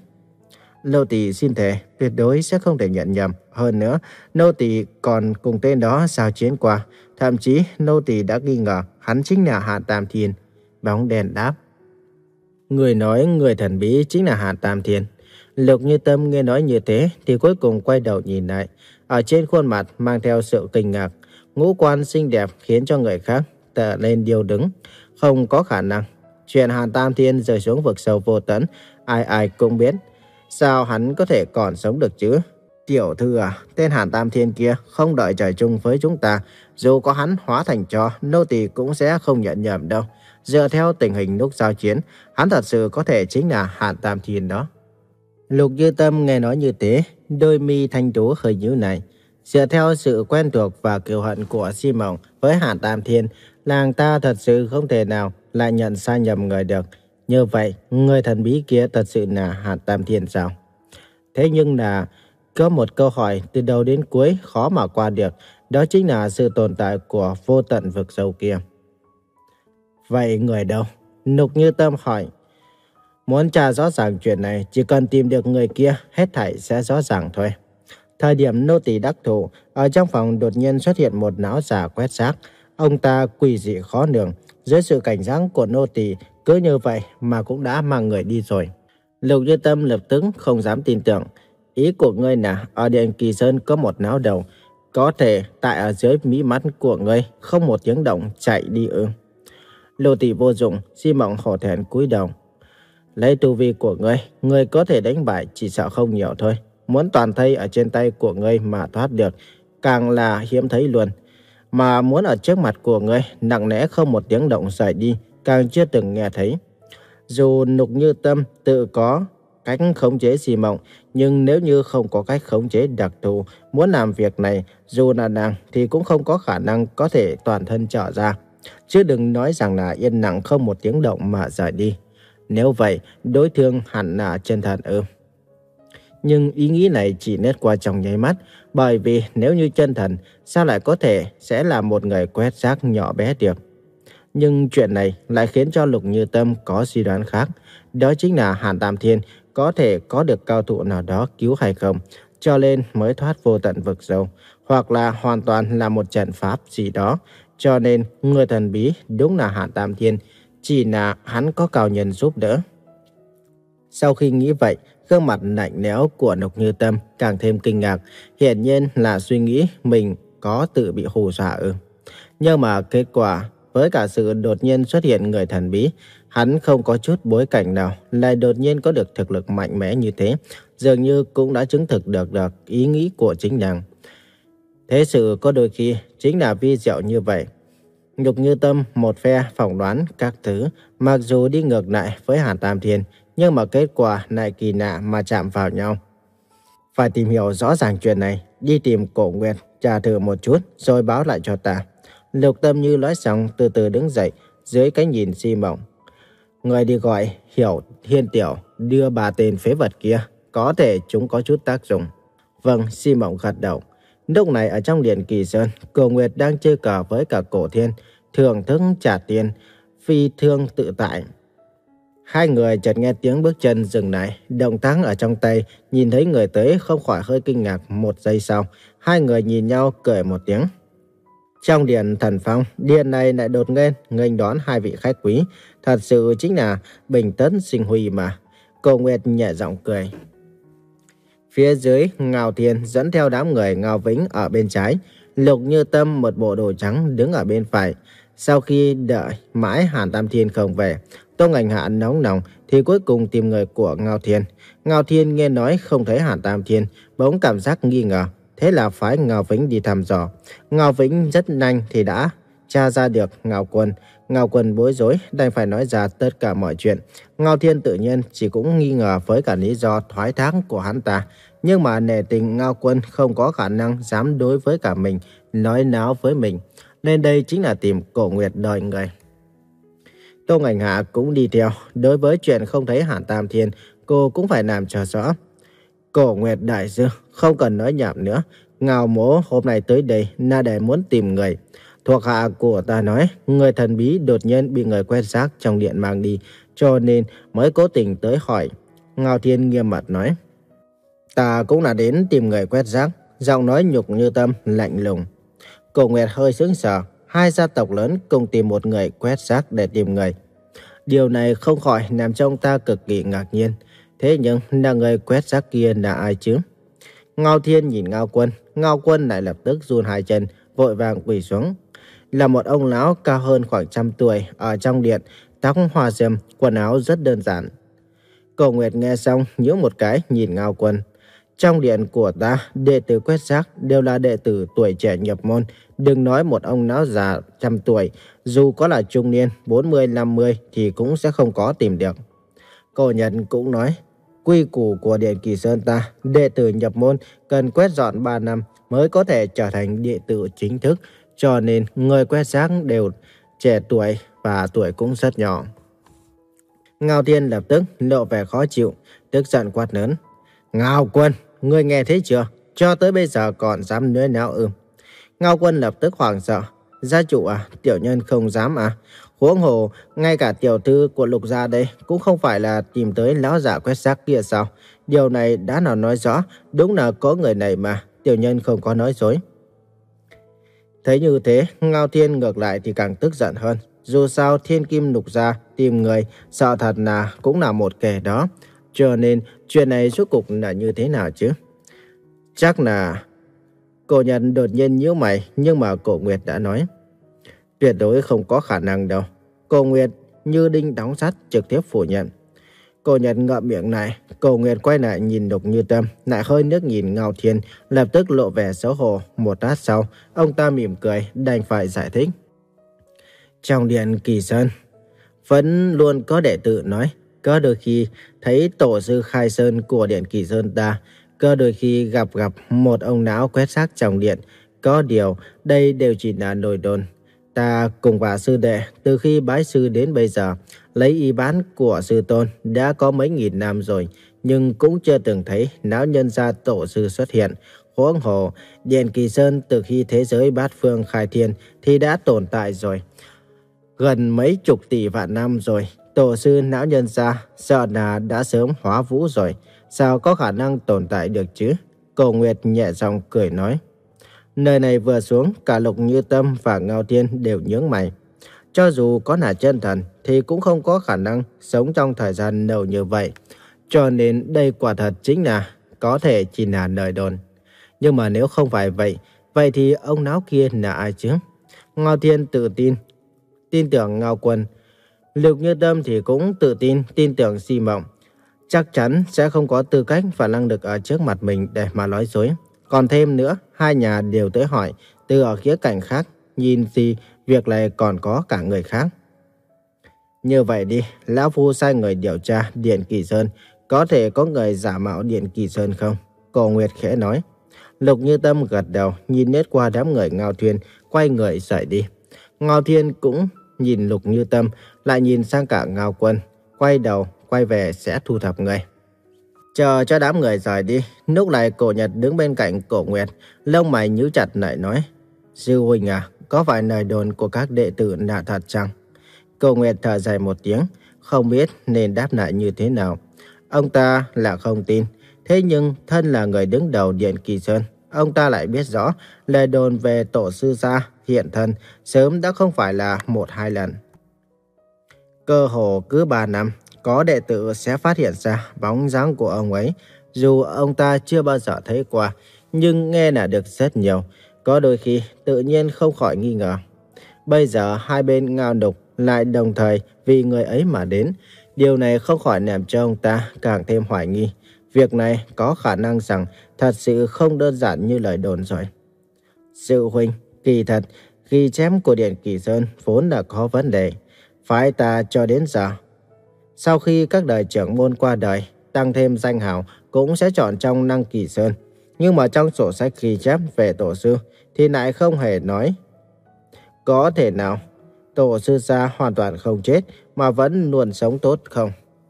Nô tỳ xin thề, tuyệt đối sẽ không thể nhận nhầm. Hơn nữa, nô tỳ còn cùng tên đó giao chiến qua. Thậm chí, nô tỳ đã nghi ngờ hắn chính là Hàn Tam Thiên. Bóng đèn đáp. Người nói người thần bí chính là Hàn Tam Thiên. Lục Như Tâm nghe nói như thế thì cuối cùng quay đầu nhìn lại. Ở trên khuôn mặt mang theo sự kinh ngạc. Ngũ quan xinh đẹp khiến cho người khác trở nên điêu đứng. Không có khả năng. Chuyện Hàn Tam Thiên rơi xuống vực sâu vô tận, ai ai cũng biết. Sao hắn có thể còn sống được chứ? Tiểu thư à, tên Hàn Tam Thiên kia không đợi trời chung với chúng ta. Dù có hắn hóa thành tro, nô tỳ cũng sẽ không nhận nhầm đâu. Dựa theo tình hình lúc giao chiến, hắn thật sự có thể chính là Hàn Tam Thiên đó. Lục Như Tâm nghe nói như thế, đôi mi thanh tú hơi nhíu này. Dựa theo sự quen thuộc và kiêu hận của Si Mộng với Hàn Tam Thiên, làng ta thật sự không thể nào lại nhận sai nhầm người được. Như vậy, người thần bí kia thật sự là Hàn Tam Thiên sao? Thế nhưng là có một câu hỏi từ đầu đến cuối khó mà qua được, đó chính là sự tồn tại của vô tận vực sâu kia. Vậy người đâu? Lục Như Tâm hỏi. Muốn tra rõ ràng chuyện này, chỉ cần tìm được người kia, hết thảy sẽ rõ ràng thôi. Thời điểm nô tỳ đắc thủ, ở trong phòng đột nhiên xuất hiện một lão già quét rác. Ông ta quỷ dị khó lường, dưới sự cảnh giác của nô tỳ, cứ như vậy mà cũng đã mang người đi rồi. Lục Như Tâm lập tức không dám tin tưởng. Ý của ngươi là ở Điện Kỳ Sơn có một lão đầu, có thể tại ở dưới mí mắt của ngươi không một tiếng động chạy đi ư? Lô tỳ vô dụng, Si Mộng hổ thẹn cúi đầu. Lấy tu vi của ngươi, ngươi có thể đánh bại chỉ sợ không nhiều thôi. Muốn toàn thây ở trên tay của ngươi mà thoát được, càng là hiếm thấy luôn. Mà muốn ở trước mặt của ngươi, nặng nẽ không một tiếng động rời đi, càng chưa từng nghe thấy. Dù Lục Như Tâm tự có cách khống chế Si Mộng, nhưng nếu như không có cách khống chế đặc thù, muốn làm việc này, dù là nàng thì cũng không có khả năng có thể toàn thân trở ra. Chứ đừng nói rằng là yên lặng không một tiếng động mà rời đi. Nếu vậy, đối phương hẳn là chân thần ư? Nhưng ý nghĩ này chỉ nét qua trong nháy mắt, bởi vì nếu như chân thần, sao lại có thể sẽ là một người quét rác nhỏ bé được? Nhưng chuyện này lại khiến cho Lục Như Tâm có suy đoán khác, đó chính là Hàn Tam Thiên có thể có được cao thủ nào đó cứu hay không, cho nên mới thoát vô tận vực sâu, hoặc là hoàn toàn là một trận pháp gì đó, cho nên người thần bí đúng là Hàn Tam Thiên, chỉ là hắn có cao nhân giúp đỡ. Sau khi nghĩ vậy, gương mặt lạnh lẽo của Lục Như Tâm càng thêm kinh ngạc, hiển nhiên là suy nghĩ mình có tự bị hù dọa ư. Nhưng mà kết quả, với cả sự đột nhiên xuất hiện người thần bí, hắn không có chút bối cảnh nào, lại đột nhiên có được thực lực mạnh mẽ như thế, dường như cũng đã chứng thực được được ý nghĩ của chính nàng. Thế sự có đôi khi chính là vi diệu như vậy. Lục Như Tâm một phe phỏng đoán các thứ, mặc dù đi ngược lại với Hàn Tam Thiên, nhưng mà kết quả lại kỳ lạ mà chạm vào nhau. Phải tìm hiểu rõ ràng chuyện này, đi tìm Cổ Nguyệt, tra thử một chút, rồi báo lại cho ta. Lục Tâm Như nói xong từ từ đứng dậy, dưới cái nhìn Si Mộng. Người đi gọi Hiểu Hiên Tiểu, đưa bà tên phế vật kia, có thể chúng có chút tác dụng. Vâng, Si Mộng gật đầu. Lúc này ở trong Điện Kỳ Sơn, Cổ Nguyệt đang chơi cờ với cả Cổ Thiên, thưởng thức trả tiền, phi thương tự tại. Hai người chợt nghe tiếng bước chân dừng lại, động tác ở trong tay, nhìn thấy người tới không khỏi hơi kinh ngạc. Một giây sau, hai người nhìn nhau cười một tiếng. Trong điện Thần Phong, điện này lại đột ngên nghênh đón hai vị khách quý, thật sự chính là bình tấn sinh huy mà. Cổ Nguyệt nhẹ giọng cười. Phía dưới, Ngao Thiên dẫn theo đám người Ngao Vĩnh ở bên trái, Lục Như Tâm một bộ đồ trắng đứng ở bên phải. Sau khi đợi mãi Hàn Tam Thiên không về, Tô Ngành Hạ nóng lòng thì cuối cùng tìm người của Ngao Thiên. Ngao Thiên nghe nói không thấy Hàn Tam Thiên, bỗng cảm giác nghi ngờ, thế là phái Ngao Vĩnh đi thăm dò. Ngao Vĩnh rất nhanh thì đã tra ra được Ngao Quân. Ngao Quân bối rối, đành phải nói ra tất cả mọi chuyện. Ngao Thiên tự nhiên chỉ cũng nghi ngờ với cả lý do thoái thác của hắn ta, nhưng mà nể tình Ngao Quân không có khả năng dám đối với cả mình, nói náo với mình, nên đây chính là tìm Cổ Nguyệt đòi người. Tô Ngành Hạ cũng đi theo, đối với chuyện không thấy Hàn Tam Thiên, cô cũng phải làm cho rõ. Cổ Nguyệt đại sư, không cần nói nhảm nữa, Ngao Mỗ hôm nay tới đây là để muốn tìm người. Thuộc hạ của ta nói, người thần bí đột nhiên bị người quét rác trong điện mang đi, cho nên mới cố tình tới hỏi. Ngao Thiên nghiêm mặt nói. Ta cũng là đến tìm người quét rác, giọng nói Nhục Như Tâm lạnh lùng. Cổ Nguyệt hơi sững sờ, hai gia tộc lớn cùng tìm một người quét rác để tìm người. Điều này không khỏi làm cho ông ta cực kỳ ngạc nhiên. Thế nhưng là người quét rác kia là ai chứ? Ngao Thiên nhìn Ngao Quân, Ngao Quân lại lập tức run hai chân, vội vàng quỳ xuống. Là một ông lão cao hơn khoảng trăm tuổi ở trong điện, tóc hoa râm, quần áo rất đơn giản. Cổ Nguyệt nghe xong nhíu một cái nhìn Ngao Quân. Trong điện của ta, đệ tử quét rác đều là đệ tử tuổi trẻ nhập môn. Đừng nói một ông lão già trăm tuổi, dù có là trung niên bốn mươi năm mươi thì cũng sẽ không có tìm được. Cổ Nhật cũng nói, quy củ của Điện Kỳ Sơn ta, đệ tử nhập môn cần quét dọn ba năm mới có thể trở thành đệ tử chính thức. Cho nên người quét rác đều trẻ tuổi và tuổi cũng rất nhỏ. Ngao Thiên lập tức lộ vẻ khó chịu, tức giận quát lớn. Ngao Quân, ngươi nghe thấy chưa? Cho tới bây giờ còn dám nói não ư? Ngao Quân lập tức hoảng sợ. Gia chủ à, tiểu nhân không dám à? Huống hồ, ngay cả tiểu thư của Lục gia đây cũng không phải là tìm tới lão giả quét rác kia sao? Điều này đã nào nói rõ, đúng là có người này mà, tiểu nhân không có nói dối. Thấy như thế, Ngao Thiên ngược lại thì càng tức giận hơn. Dù sao Thiên Kim Lục gia tìm người, sợ thật là cũng là một kẻ đó. Cho nên chuyện này rốt cục là như thế nào chứ? Chắc là... Cổ Nhật đột nhiên nhíu mày, nhưng mà Cổ Nguyệt đã nói. Tuyệt đối không có khả năng đâu. Cổ Nguyệt như đinh đóng sắt trực tiếp phủ nhận. Cổ Nhật ngậm miệng lại, Cổ Nguyệt quay lại nhìn Lục Như Tâm, lại hơi nước nhìn Ngao Thiên, lập tức lộ vẻ xấu hổ. Một lát sau, ông ta mỉm cười, đành phải giải thích. Trong điện Kỳ Sơn, vẫn luôn có đệ tử nói, có đôi khi thấy tổ sư khai sơn của điện Kỳ Sơn ta, có đôi khi gặp gặp một ông lão quét rác trong điện. Có điều, đây đều chỉ là đồn đồn. Ta cùng và sư đệ, từ khi bái sư đến bây giờ, lấy y bán của sư tôn đã có mấy nghìn năm rồi, nhưng cũng chưa từng thấy lão nhân gia tổ sư xuất hiện. Huống hồ, điện Kỳ Sơn từ khi thế giới bát phương khai thiên thì đã tồn tại rồi. Gần mấy chục tỷ vạn năm rồi, tổ sư lão nhân gia sợ là đã sớm hóa vũ rồi. Sao có khả năng tồn tại được chứ? Cổ Nguyệt nhẹ giọng cười nói. Nơi này vừa xuống, cả Lục Như Tâm và Ngao Thiên đều nhướng mày. Cho dù có là chân thần thì cũng không có khả năng sống trong thời gian lâu như vậy. Cho nên đây quả thật chính là có thể chỉ là lời đồn. Nhưng mà nếu không phải vậy, vậy thì ông lão kia là ai chứ? Ngao Thiên tự tin, tin tưởng Ngao Quân. Lục Như Tâm thì cũng tự tin, tin tưởng Si Mộng. Chắc chắn sẽ không có tư cách và năng lực ở trước mặt mình để mà nói dối. Còn thêm nữa, hai nhà đều tới hỏi, từ ở khía cạnh khác, nhìn gì việc này còn có cả người khác. Như vậy đi, lão phu sai người điều tra Điện Kỳ Sơn, có thể có người giả mạo Điện Kỳ Sơn không? Cổ Nguyệt khẽ nói. Lục Như Tâm gật đầu, nhìn nét qua đám người Ngao Thiên, quay người rời đi. Ngao Thiên cũng nhìn Lục Như Tâm, lại nhìn sang cả Ngao Quân, quay đầu, quay về sẽ thu thập người. Chờ cho đám người rời đi, lúc này Cổ Nhật đứng bên cạnh Cổ Nguyệt, lông mày nhíu chặt lại nói. Sư huynh à, có phải lời đồn của các đệ tử là thật chăng? Cổ Nguyệt thở dài một tiếng, không biết nên đáp lại như thế nào. Ông ta là không tin, thế nhưng thân là người đứng đầu Điện Kỳ Sơn, ông ta lại biết rõ lời đồn về tổ sư gia hiện thân sớm đã không phải là một hai lần. Cơ hồ cứ ba năm, có đệ tử sẽ phát hiện ra bóng dáng của ông ấy. Dù ông ta chưa bao giờ thấy qua, nhưng nghe là được rất nhiều. Có đôi khi tự nhiên không khỏi nghi ngờ. Bây giờ hai bên Ngao Đục lại đồng thời vì người ấy mà đến. Điều này không khỏi làm cho ông ta càng thêm hoài nghi. Việc này có khả năng rằng thật sự không đơn giản như lời đồn rồi. Sư huynh, kỳ thật, ghi chép của Điện Kỳ Sơn vốn là có vấn đề. Phái ta cho đến giờ, sau khi các đời trưởng môn qua đời, tăng thêm danh hào cũng sẽ chọn trong Năng Kỳ Sơn. Nhưng mà trong sổ sách ghi chép về tổ sư thì lại không hề nói. Có thể nào tổ sư gia hoàn toàn không chết mà vẫn luôn sống tốt không?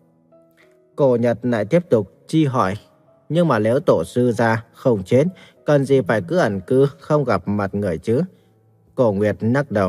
Cổ Nhật lại tiếp tục chi hỏi. Nhưng mà nếu tổ sư gia không chết, cần gì phải cứ ẩn cư không gặp mặt người chứ? Cổ Nguyệt lắc đầu.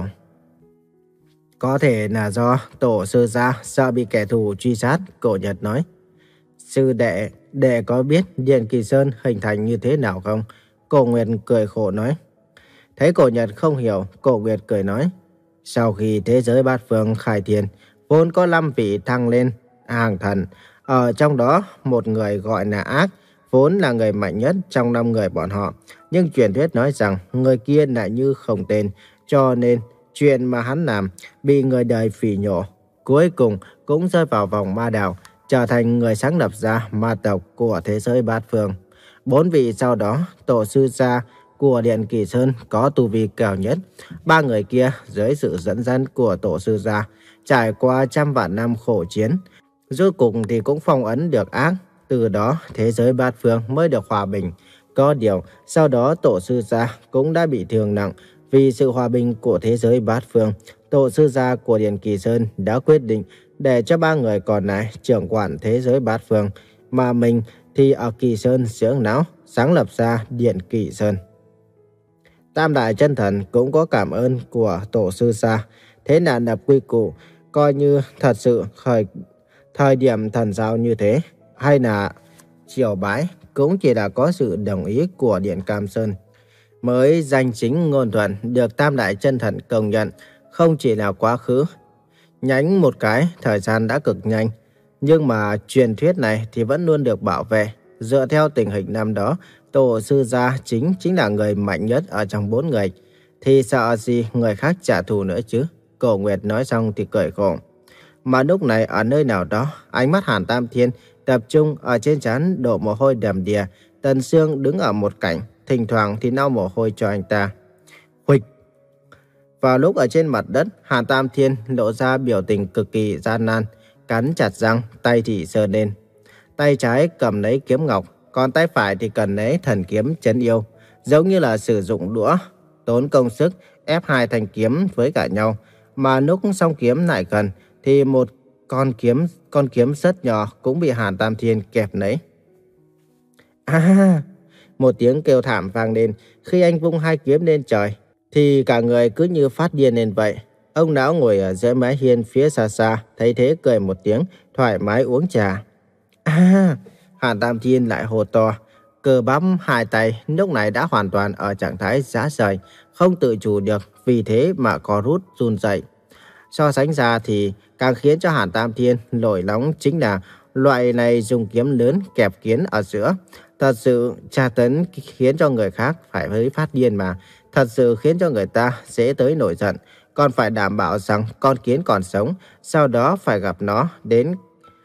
Có thể là do tổ sư gia sợ bị kẻ thù truy sát, Cổ Nhật nói. Sư đệ, đệ có biết Điện Kỳ Sơn hình thành như thế nào không? Cổ Nguyệt cười khổ nói. Thấy Cổ Nhật không hiểu, Cổ Nguyệt cười nói. Sau khi thế giới bát phương khai thiên, vốn có năm vị thăng lên hàng thần. Ở trong đó, một người gọi là Ác, vốn là người mạnh nhất trong năm người bọn họ. Nhưng truyền thuyết nói rằng người kia lại như không tên, cho nên chuyện mà hắn làm bị người đời phỉ nhổ. Cuối cùng cũng rơi vào vòng ma đạo, trở thành người sáng lập ra ma tộc của thế giới bát phương. Bốn vị sau đó, tổ sư gia của Điện Kỳ Sơn có tu vi cao nhất. Ba người kia dưới sự dẫn dắt của tổ sư gia, trải qua trăm vạn năm khổ chiến, rốt cùng thì cũng phong ấn được ác. Từ đó, thế giới bát phương mới được hòa bình. Có điều, sau đó tổ sư gia cũng đã bị thương nặng. Vì sự hòa bình của thế giới bát phương, tổ sư gia của Điện Kỳ Sơn đã quyết định để cho ba người còn lại trưởng quản thế giới bát phương, mà mình thì ở Kỳ Sơn dưỡng não, sáng lập ra Điện Kỳ Sơn. Tam đại chân thần cũng có cảm ơn của tổ sư gia, thế là lập quy củ, coi như thật sự khởi thời điểm thần giao như thế, hay là triều bái cũng chỉ là có sự đồng ý của Điện Cam Sơn mới danh chính ngôn thuận được tam đại chân thần công nhận. Không chỉ là quá khứ nhánh một cái, thời gian đã cực nhanh, nhưng mà truyền thuyết này thì vẫn luôn được bảo vệ. Dựa theo tình hình năm đó, tổ sư gia chính chính là người mạnh nhất ở trong bốn người, thì sợ gì người khác trả thù nữa chứ. Cổ Nguyệt nói xong thì cười khổ. Mà lúc này ở nơi nào đó, ánh mắt Hàn Tam Thiên tập trung ở trên trán đổ mồ hôi đầm đìa. Tần Sương đứng ở một cạnh, thỉnh thoảng thì lau mồ hôi cho anh ta. Huỵch! Vào lúc ở trên mặt đất, Hàn Tam Thiên lộ ra biểu tình cực kỳ gian nan, cắn chặt răng, tay thì giơ lên. Tay trái cầm lấy kiếm ngọc, còn tay phải thì cầm lấy thần kiếm trấn yêu, giống như là sử dụng đũa, tốn công sức ép hai thanh kiếm với cả nhau. Mà lúc song kiếm lại gần thì một con kiếm con kiếm rất nhỏ cũng bị Hàn Tam Thiên kẹp lấy. À! Một tiếng kêu thảm vang lên khi anh vung hai kiếm lên trời, thì cả người cứ như phát điên lên vậy. Ông lão ngồi ở dưới mái hiên phía xa xa, thấy thế cười một tiếng, thoải mái uống trà. À! Hàn Tam Thiên lại hô to. Cơ bắp hai tay lúc này đã hoàn toàn ở trạng thái rã rời, không tự chủ được, vì thế mà có rút run rẩy. So sánh ra thì càng khiến cho Hàn Tam Thiên nổi nóng chính là loại này dùng kiếm lớn kẹp kiến ở giữa. Thật sự tra tấn khiến cho người khác phải hơi phát điên mà. Thật sự khiến cho người ta dễ tới nổi giận. Còn phải đảm bảo rằng con kiến còn sống, sau đó phải gặp nó đến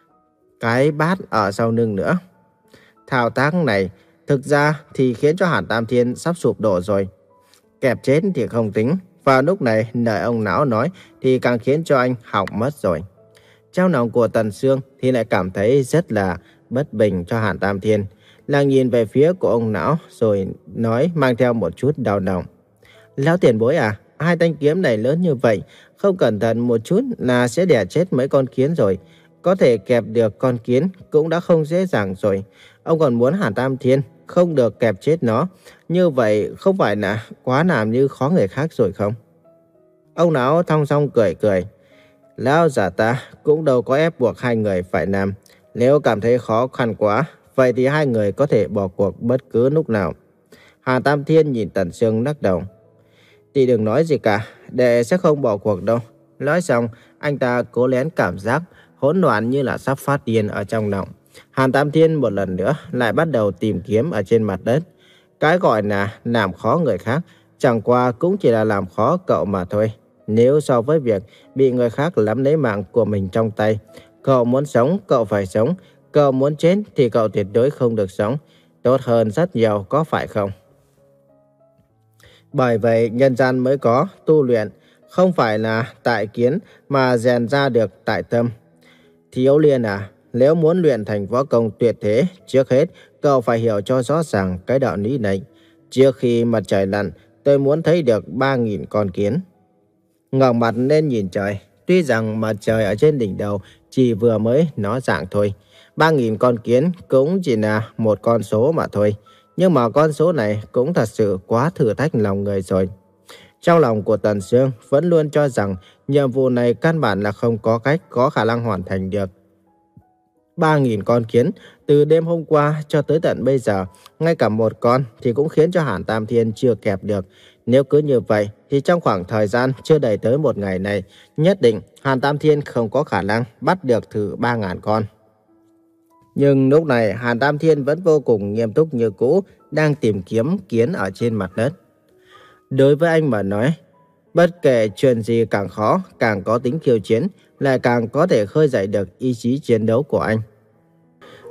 cái bát ở sau lưng nữa. Thao tác này thực ra thì khiến cho Hàn Tam Thiên sắp sụp đổ rồi. Kẹp chết thì không tính, vào lúc này lời ông lão nói thì càng khiến cho anh hỏng mất rồi. Trong lòng của Tần Sương thì lại cảm thấy rất là bất bình cho Hàn Tam Thiên. Nàng nhìn về phía của ông lão rồi nói mang theo một chút đau lòng. Lão tiền bối à, hai thanh kiếm này lớn như vậy, không cẩn thận một chút là sẽ đẻ chết mấy con kiến rồi. Có thể kẹp được con kiến cũng đã không dễ dàng rồi. Ông còn muốn Hàn Tam Thiên không được kẹp chết nó. Như vậy không phải là quá làm như khó người khác rồi không? Ông lão thong song cười cười. Lão giả ta cũng đâu có ép buộc hai người phải làm. Nếu cảm thấy khó khăn quá, vậy thì hai người có thể bỏ cuộc bất cứ lúc nào. Hàn Tam Thiên nhìn Tần Sương lắc đầu. Thì đừng nói gì cả, đệ sẽ không bỏ cuộc đâu. Nói xong, anh ta cố lén cảm giác hỗn loạn như là sắp phát điên ở trong lòng. Hàn Tam Thiên một lần nữa lại bắt đầu tìm kiếm ở trên mặt đất. Cái gọi là làm khó người khác, chẳng qua cũng chỉ là làm khó cậu mà thôi. Nếu so với việc bị người khác nắm lấy mạng của mình trong tay, cậu muốn sống, cậu phải sống. Cậu muốn chết thì cậu tuyệt đối không được sống. Tốt hơn rất nhiều, có phải không? Bởi vậy nhân gian mới có tu luyện, không phải là tại kiến mà rèn ra được tại tâm. Thiếu Liên à, nếu muốn luyện thành võ công tuyệt thế, trước hết cậu phải hiểu cho rõ ràng cái đạo lý này. Trước khi mặt trời lặn, tôi muốn thấy được ba nghìn con kiến. Ngẩng mặt lên nhìn trời, tuy rằng mặt trời ở trên đỉnh đầu chỉ vừa mới nó dạng thôi. Ba nghìn con kiến cũng chỉ là một con số mà thôi. Nhưng mà con số này cũng thật sự quá thử thách lòng người rồi. Trong lòng của Tần Sương vẫn luôn cho rằng nhiệm vụ này căn bản là không có cách có khả năng hoàn thành được. Ba nghìn con kiến, từ đêm hôm qua cho tới tận bây giờ, ngay cả một con thì cũng khiến cho Hàn Tam Thiên chưa kẹp được. Nếu cứ như vậy thì trong khoảng thời gian chưa đầy tới một ngày này, nhất định Hàn Tam Thiên không có khả năng bắt được thử ba ngàn con. Nhưng lúc này Hàn Tam Thiên vẫn vô cùng nghiêm túc như cũ, đang tìm kiếm kiến ở trên mặt đất. Đối với anh mà nói, bất kể chuyện gì càng khó, càng có tính khiêu chiến, lại càng có thể khơi dậy được ý chí chiến đấu của anh.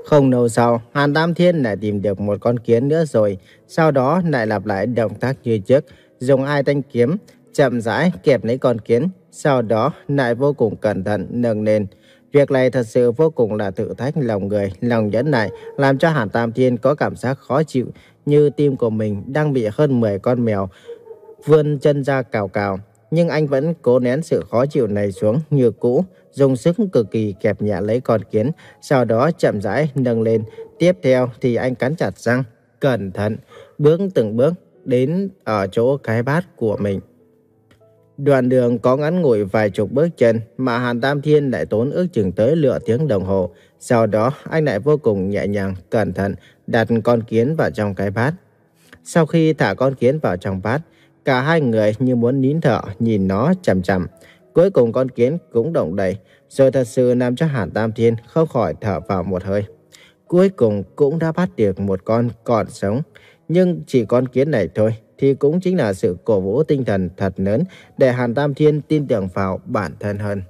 Không lâu sau, Hàn Tam Thiên lại tìm được một con kiến nữa rồi. Sau đó lại lặp lại động tác như trước, dùng hai thanh kiếm chậm rãi kẹp lấy con kiến. Sau đó lại vô cùng cẩn thận nâng lên. Việc này thật sự vô cùng là thử thách lòng người, lòng nhẫn nại, làm cho Hàn Tam Thiên có cảm giác khó chịu, như tim của mình đang bị hơn mười con mèo vươn chân ra cào cào. Nhưng anh vẫn cố nén sự khó chịu này xuống như cũ, dùng sức cực kỳ kẹp nhẹ lấy con kiến, sau đó chậm rãi nâng lên. Tiếp theo thì anh cắn chặt răng, cẩn thận, bước từng bước đến ở chỗ cái bát của mình. Đoạn đường có ngắn ngủi vài chục bước chân mà Hàn Tam Thiên lại tốn ước chừng tới nửa tiếng đồng hồ. Sau đó anh lại vô cùng nhẹ nhàng, cẩn thận đặt con kiến vào trong cái bát. Sau khi thả con kiến vào trong bát, cả hai người như muốn nín thở nhìn nó chằm chằm. Cuối cùng con kiến cũng động đậy, rồi thật sự làm cho Hàn Tam Thiên không khỏi thở vào một hơi. Cuối cùng cũng đã bắt được một con còn sống. Nhưng chỉ con kiến này thôi thì cũng chính là sự cổ vũ tinh thần thật lớn để Hàn Tam Thiên tin tưởng vào bản thân hơn.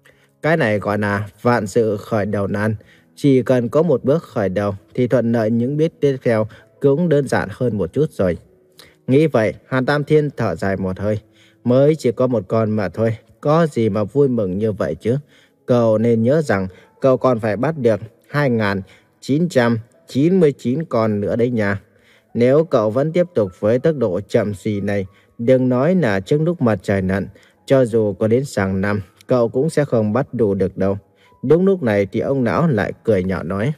Cái này gọi là vạn sự khởi đầu nan. Chỉ cần có một bước khởi đầu thì thuận lợi những bước tiếp theo cũng đơn giản hơn một chút rồi. Nghĩ vậy, Hàn Tam Thiên thở dài một hơi. Mới chỉ có một con mà thôi, có gì mà vui mừng như vậy chứ. Cậu nên nhớ rằng cậu còn phải bắt được hai nghìn chín trăm chín mươi chín con nữa đấy nha. Nếu cậu vẫn tiếp tục với tốc độ chậm xì này, đừng nói là trước lúc mặt trời lặn, cho dù có đến sang năm, cậu cũng sẽ không bắt đủ được đâu. Đúng lúc này thì ông lão lại cười nhạo nói.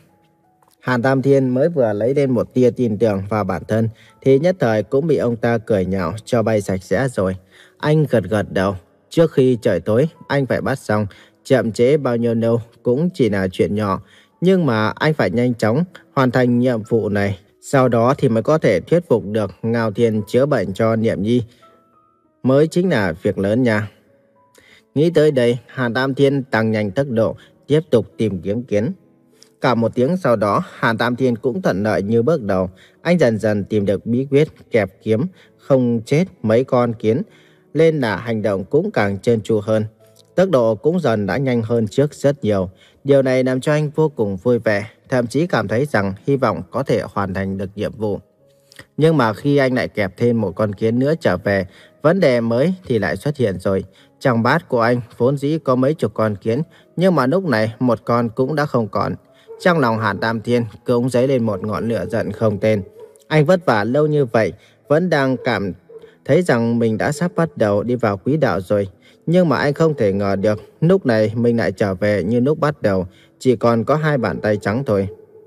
Hàn Tam Thiên mới vừa lấy lên một tia tin tưởng vào bản thân, thì nhất thời cũng bị ông ta cười nhạo cho bay sạch sẽ rồi. Anh gật gật đầu. Trước khi trời tối, anh phải bắt xong. Chậm trễ bao nhiêu lâu cũng chỉ là chuyện nhỏ. Nhưng mà anh phải nhanh chóng hoàn thành nhiệm vụ này. Sau đó thì mới có thể thuyết phục được Ngao Thiên chữa bệnh cho Niệm Nhi. Mới chính là việc lớn nha. Nghĩ tới đây, Hàn Tam Thiên tăng nhanh tốc độ, tiếp tục tìm kiếm kiến. Cả một tiếng sau đó, Hàn Tam Thiên cũng thuận lợi như bước đầu. Anh dần dần tìm được bí quyết kẹp kiếm, không chết mấy con kiến. Nên là hành động cũng càng trơn tru hơn. Tốc độ cũng dần đã nhanh hơn trước rất nhiều. Điều này làm cho anh vô cùng vui vẻ, thậm chí cảm thấy rằng hy vọng có thể hoàn thành được nhiệm vụ. Nhưng mà khi anh lại kẹp thêm một con kiến nữa trở về, vấn đề mới thì lại xuất hiện rồi. Trong bát của anh vốn dĩ có mấy chục con kiến, nhưng mà lúc này một con cũng đã không còn. Trong lòng Hàn Tam Thiên cũng dấy lên một ngọn lửa giận không tên. Anh vất vả lâu như vậy, vẫn đang cảm thấy rằng mình đã sắp bắt đầu đi vào quỹ đạo rồi. Nhưng mà anh không thể ngờ được, lúc này mình lại trở về như lúc bắt đầu, chỉ còn có hai bàn tay trắng thôi.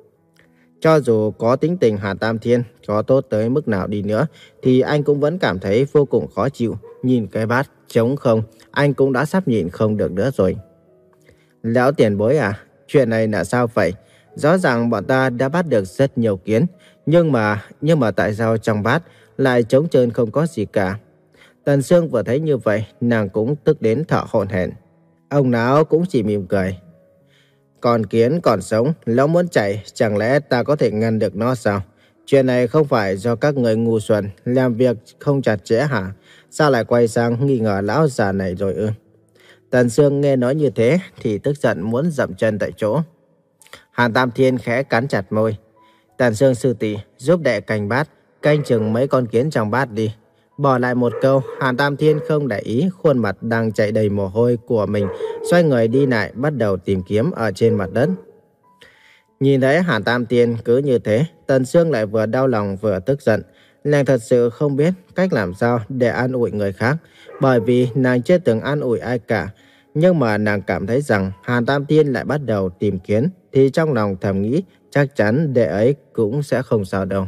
Cho dù có tính tình Hàn Tam Thiên có tốt tới mức nào đi nữa, thì anh cũng vẫn cảm thấy vô cùng khó chịu. Nhìn cái bát trống không, anh cũng đã sắp nhịn không được nữa rồi. Lão tiền bối à, chuyện này là sao vậy? Rõ ràng bọn ta đã bắt được rất nhiều kiến, nhưng mà, nhưng mà tại sao trong bát lại trống trơn không có gì cả? Tần Sương vừa thấy như vậy, nàng cũng tức đến thở hổn hển. Ông lão cũng chỉ mỉm cười. Còn kiến còn sống, lão muốn chạy, chẳng lẽ ta có thể ngăn được nó sao? Chuyện này không phải do các người ngu xuẩn làm việc không chặt chẽ hả? Sao lại quay sang nghi ngờ lão già này rồi ư? Tần Sương nghe nói như thế thì tức giận muốn dậm chân tại chỗ. Hàn Tam Thiên khẽ cắn chặt môi. Tần Sương sư tỷ, giúp đệ canh bát, canh chừng mấy con kiến trong bát đi. Bỏ lại một câu, Hàn Tam Thiên không để ý khuôn mặt đang chảy đầy mồ hôi của mình, xoay người đi lại bắt đầu tìm kiếm ở trên mặt đất. Nhìn thấy Hàn Tam Thiên cứ như thế, Tần Sương lại vừa đau lòng vừa tức giận. Nàng thật sự không biết cách làm sao để an ủi người khác, bởi vì nàng chưa từng an ủi ai cả. Nhưng mà nàng cảm thấy rằng Hàn Tam Thiên lại bắt đầu tìm kiến, thì trong lòng thầm nghĩ chắc chắn đệ ấy cũng sẽ không sao đâu.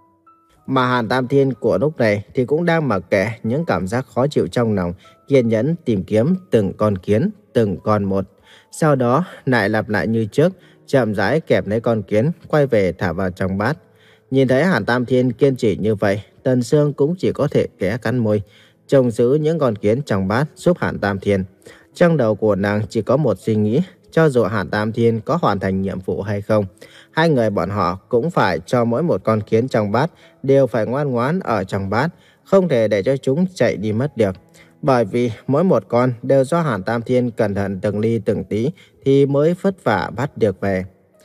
Mà Hàn Tam Thiên của lúc này thì cũng đang mặc kệ những cảm giác khó chịu trong lòng, kiên nhẫn tìm kiếm từng con kiến, từng con một. Sau đó lại lặp lại như trước, chậm rãi kẹp lấy con kiến, quay về thả vào trong bát. Nhìn thấy Hàn Tam Thiên kiên trì như vậy, Tần Sương cũng chỉ có thể khẽ cắn môi, trông giữ những con kiến trong bát giúp Hàn Tam Thiên. Trong đầu của nàng chỉ có một suy nghĩ, cho dù Hàn Tam Thiên có hoàn thành nhiệm vụ hay không, hai người bọn họ cũng phải cho mỗi một con kiến trong bát đều phải ngoan ngoãn ở trong bát, không thể để cho chúng chạy đi mất được. Bởi vì mỗi một con đều do Hàn Tam Thiên cẩn thận từng ly từng tí thì mới vất vả bắt được về.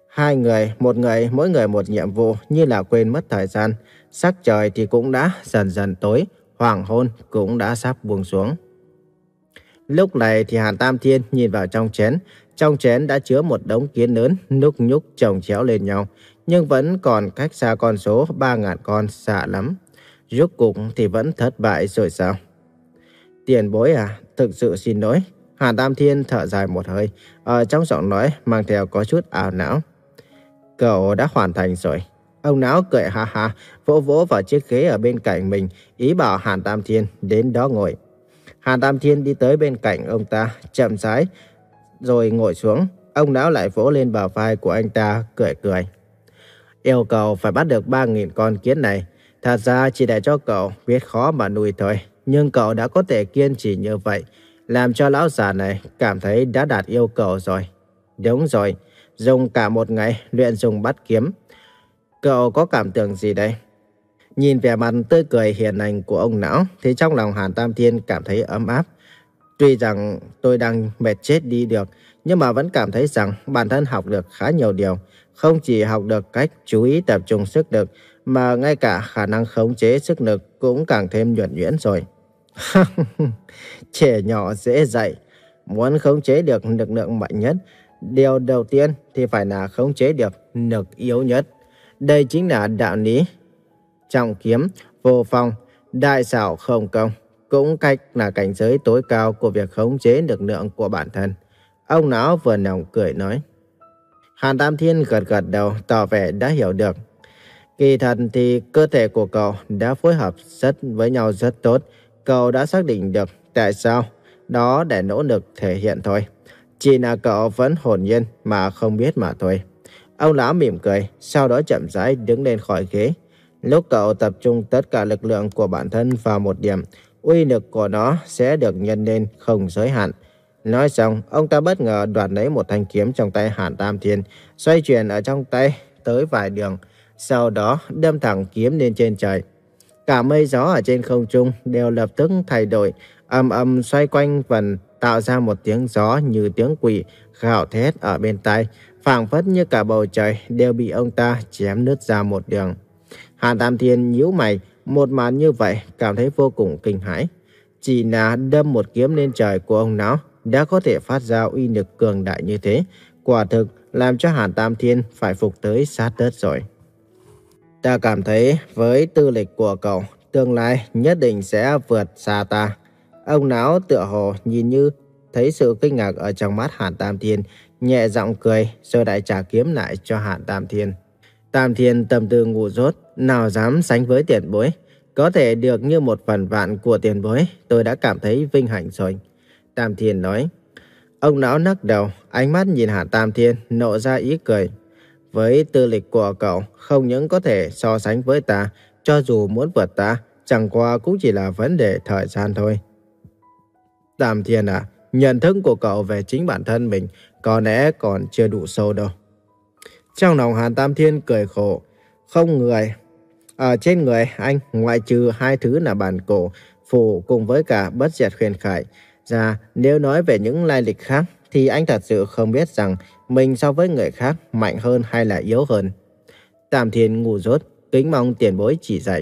Hai người, một người, mỗi người một nhiệm vụ như là quên mất thời gian. Sắc trời thì cũng đã dần dần tối, hoàng hôn cũng đã sắp buông xuống. Lúc này thì Hàn Tam Thiên nhìn vào trong chén. Trong chén đã chứa một đống kiến lớn, núc nhúc chồng chéo lên nhau, nhưng vẫn còn cách xa con số ba ngàn con, xa lắm. Rốt cục thì vẫn thất bại rồi sao? Tiền bối à, thực sự xin lỗi. Hàn Tam Thiên thở dài một hơi, ở trong giọng nói mang theo có chút ảo não. Cậu đã hoàn thành rồi. Ông não cười ha ha, vỗ vỗ vào chiếc ghế ở bên cạnh mình, ý bảo Hàn Tam Thiên đến đó ngồi. Hàn Tam Thiên đi tới bên cạnh ông ta, chậm rãi rồi ngồi xuống. Ông não lại vỗ lên bờ vai của anh ta, cười cười. Yêu cầu phải bắt được ba nghìn con kiến này. Thật ra chỉ để cho cậu biết khó mà nuôi thôi. Nhưng cậu đã có thể kiên trì như vậy, làm cho lão già này cảm thấy đã đạt yêu cầu rồi. Đúng rồi, dùng cả một ngày luyện dùng bắt kiếm. Cậu có cảm tưởng gì đây? Nhìn vẻ mặt tươi cười hiền lành của ông não thì trong lòng Hàn Tam Thiên cảm thấy ấm áp. Tuy rằng tôi đang mệt chết đi được, nhưng mà vẫn cảm thấy rằng bản thân học được khá nhiều điều. Không chỉ học được cách chú ý tập trung sức lực, mà ngay cả khả năng khống chế sức lực cũng càng thêm nhuần nhuyễn rồi. Trẻ nhỏ dễ dạy. Muốn khống chế được lực lượng mạnh nhất, điều đầu tiên thì phải là khống chế được lực yếu nhất. Đây chính là đạo lý trọng kiếm, vô phong, đại xảo không công. Cũng cách là cảnh giới tối cao của việc khống chế lực lượng của bản thân. Ông não vừa nòng cười nói. Hàn Tam Thiên gật gật đầu tỏ vẻ đã hiểu được. Kỳ thật thì cơ thể của cậu đã phối hợp rất với nhau rất tốt. Cậu đã xác định được tại sao, đó để nỗ lực thể hiện thôi. Chỉ là cậu vẫn hồn nhiên mà không biết mà thôi. Ông lão mỉm cười, sau đó chậm rãi đứng lên khỏi ghế. Lúc cậu tập trung tất cả lực lượng của bản thân vào một điểm, uy lực của nó sẽ được nhân lên không giới hạn. Nói xong, ông ta bất ngờ đoạt lấy một thanh kiếm trong tay Hàn Tam Thiên, xoay chuyển ở trong tay tới vài đường, sau đó đâm thẳng kiếm lên trên trời. Cả mây gió ở trên không trung đều lập tức thay đổi, ầm ầm xoay quanh vần, tạo ra một tiếng gió như tiếng quỷ gào thét ở bên tai, phảng phất như cả bầu trời đều bị ông ta chém nứt ra một đường. Hàn Tam Thiên nhíu mày, một màn như vậy cảm thấy vô cùng kinh hãi. Chỉ là đâm một kiếm lên trời của ông não đã có thể phát ra uy lực cường đại như thế, quả thực làm cho Hàn Tam Thiên phải phục tới sát đất rồi. Ta cảm thấy với tư lịch của cậu, tương lai nhất định sẽ vượt xa ta. Ông não tựa hồ nhìn như thấy sự kinh ngạc ở trong mắt Hàn Tam Thiên, nhẹ giọng cười rồi lại trả kiếm lại cho Hàn Tam Thiên. Tam Thiên tâm tư ngu dốt, nào dám sánh với tiền bối. Có thể được như một phần vạn của tiền bối, tôi đã cảm thấy vinh hạnh rồi. Tam Thiên nói. Ông não nắc đầu, ánh mắt nhìn Hàn Tam Thiên, nộ ra ý cười. Với tư lịch của cậu, không những có thể so sánh với ta, cho dù muốn vượt ta, chẳng qua cũng chỉ là vấn đề thời gian thôi. Tam Thiên à, nhận thức của cậu về chính bản thân mình có lẽ còn chưa đủ sâu đâu. Trong lòng Hàn Tam Thiên cười khổ, không người. Ở trên người anh, ngoại trừ hai thứ là bản cổ, phù cùng với cả bất diệt huyền khải. Ra, nếu nói về những lai lịch khác, thì anh thật sự không biết rằng mình so với người khác mạnh hơn hay là yếu hơn. Tam Thiên ngu dốt, kính mong tiền bối chỉ dạy.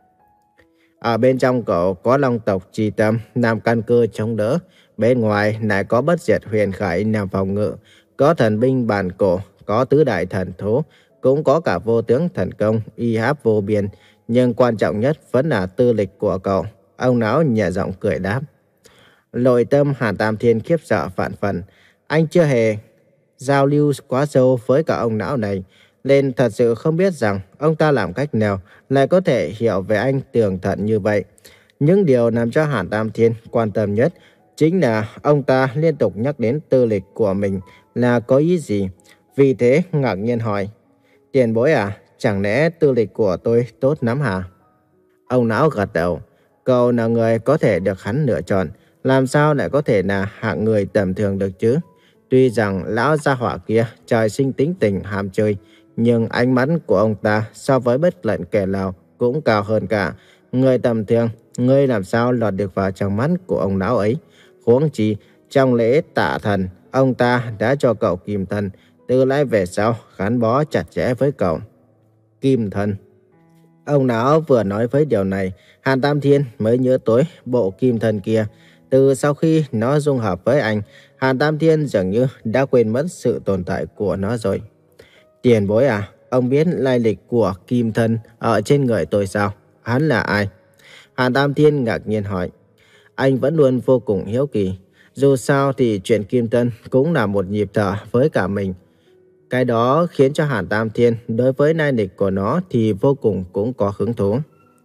Ở bên trong cậu có long tộc trì tâm, làm căn cơ chống đỡ. Bên ngoài lại có bất diệt huyền khải làm phòng ngự, có thần binh bản cổ, có tứ đại thần thú, cũng có cả vô tướng thần công, y áp vô biên. Nhưng quan trọng nhất vẫn là tư lịch của cậu. Ông não nhẹ giọng cười đáp. Nội tâm Hàn Tam Thiên khiếp sợ vạn phần. Anh chưa hề giao lưu quá sâu với cả ông não này, nên thật sự không biết rằng ông ta làm cách nào lại có thể hiểu về anh tường tận như vậy. Những điều làm cho Hàn Tam Thiên quan tâm nhất chính là ông ta liên tục nhắc đến tư lịch của mình là có ý gì. Vì thế ngạc nhiên hỏi, tiền bối à, chẳng lẽ tư lịch của tôi tốt lắm hả? Ông não gật đầu, cậu là người có thể được hắn lựa chọn, làm sao lại có thể là hạng người tầm thường được chứ? Tuy rằng lão gia hỏa kia trời sinh tính tình ham chơi, nhưng ánh mắt của ông ta so với bất luận kẻ nào cũng cao hơn cả. Người tầm thường, ngươi làm sao lọt được vào trong mắt của ông lão ấy? Huống chi, trong lễ tạ thần, ông ta đã cho cậu kim thân, từ nay về sau gắn bó chặt chẽ với cậu. Kim thân. Ông lão vừa nói với điều này, Hàn Tam Thiên mới nhớ tới bộ kim thân kia. Từ sau khi nó dung hợp với anh, Hàn Tam Thiên dường như đã quên mất sự tồn tại của nó rồi. Tiền bối à, ông biết lai lịch của kim thân ở trên người tôi sao? Hắn là ai? Hàn Tam Thiên ngạc nhiên hỏi. Anh vẫn luôn vô cùng hiếu kỳ. Dù sao thì chuyện kim thân cũng là một nhịp thở với cả mình. Cái đó khiến cho Hàn Tam Thiên đối với lai lịch của nó thì vô cùng cũng có hứng thú.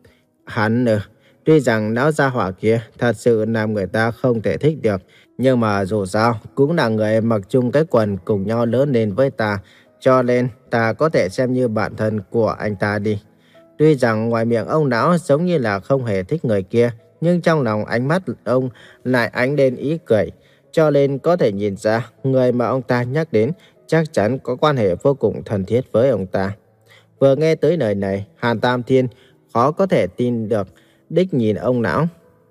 Hắn nữa, tuy rằng lão gia hỏa kia thật sự làm người ta không thể thích được, nhưng mà dù sao cũng là người mặc chung cái quần cùng nhau lớn lên với ta, cho nên ta có thể xem như bạn thân của anh ta đi. Tuy rằng ngoài miệng ông lão giống như là không hề thích người kia, nhưng trong lòng ánh mắt ông lại ánh lên ý cười, cho nên có thể nhìn ra người mà ông ta nhắc đến chắc chắn có quan hệ vô cùng thân thiết với ông ta. Vừa nghe tới lời này, Hàn Tam Thiên khó có thể tin được, đích nhìn ông lão.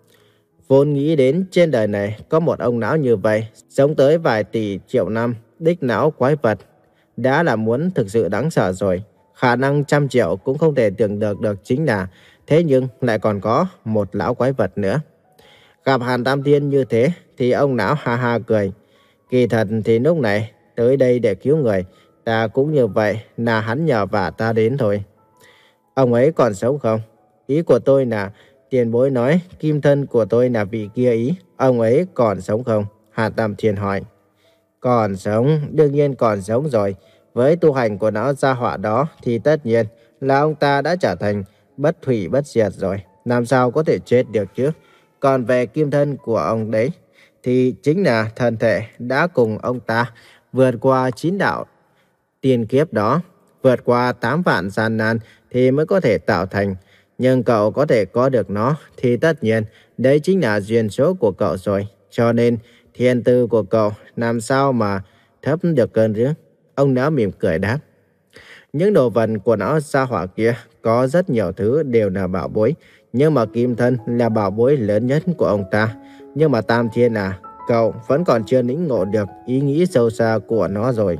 Vốn nghĩ đến trên đời này có một ông lão như vậy, sống tới vài tỷ triệu năm, đích não quái vật, đã là muốn thực sự đáng sợ rồi. Khả năng trăm triệu cũng không thể tưởng được được chính là, thế nhưng lại còn có một lão quái vật nữa. Gặp Hàn Tam Thiên như thế thì ông lão ha ha cười. Kỳ thật thì lúc này tới đây để cứu người, ta cũng như vậy, là hắn nhờ vả ta đến thôi. Ông ấy còn sống không? Ý của tôi là tiền bối nói kim thân của tôi là vị kia ý. Ông ấy còn sống không? Hàn Tam Thiên hỏi. Còn sống, đương nhiên còn sống rồi. Với tu hành của lão gia họa đó thì tất nhiên là ông ta đã trở thành bất thủy bất diệt rồi. Làm sao có thể chết được chứ? Còn về kim thân của ông đấy thì chính là thân thể đã cùng ông ta vượt qua chín đạo tiền kiếp đó, vượt qua tám vạn gian nan thì mới có thể tạo thành. Nhưng cậu có thể có được nó thì tất nhiên đấy chính là duyên số của cậu rồi. Cho nên thiên tư của cậu làm sao mà thấp được cơn chứ? Ông lão mỉm cười đáp. Những đồ vật của nó gia hỏa kia có rất nhiều thứ đều là bảo bối, nhưng mà kim thân là bảo bối lớn nhất của ông ta. Nhưng mà Tam Thiên à, cậu vẫn còn chưa lĩnh ngộ được ý nghĩ sâu xa của nó rồi.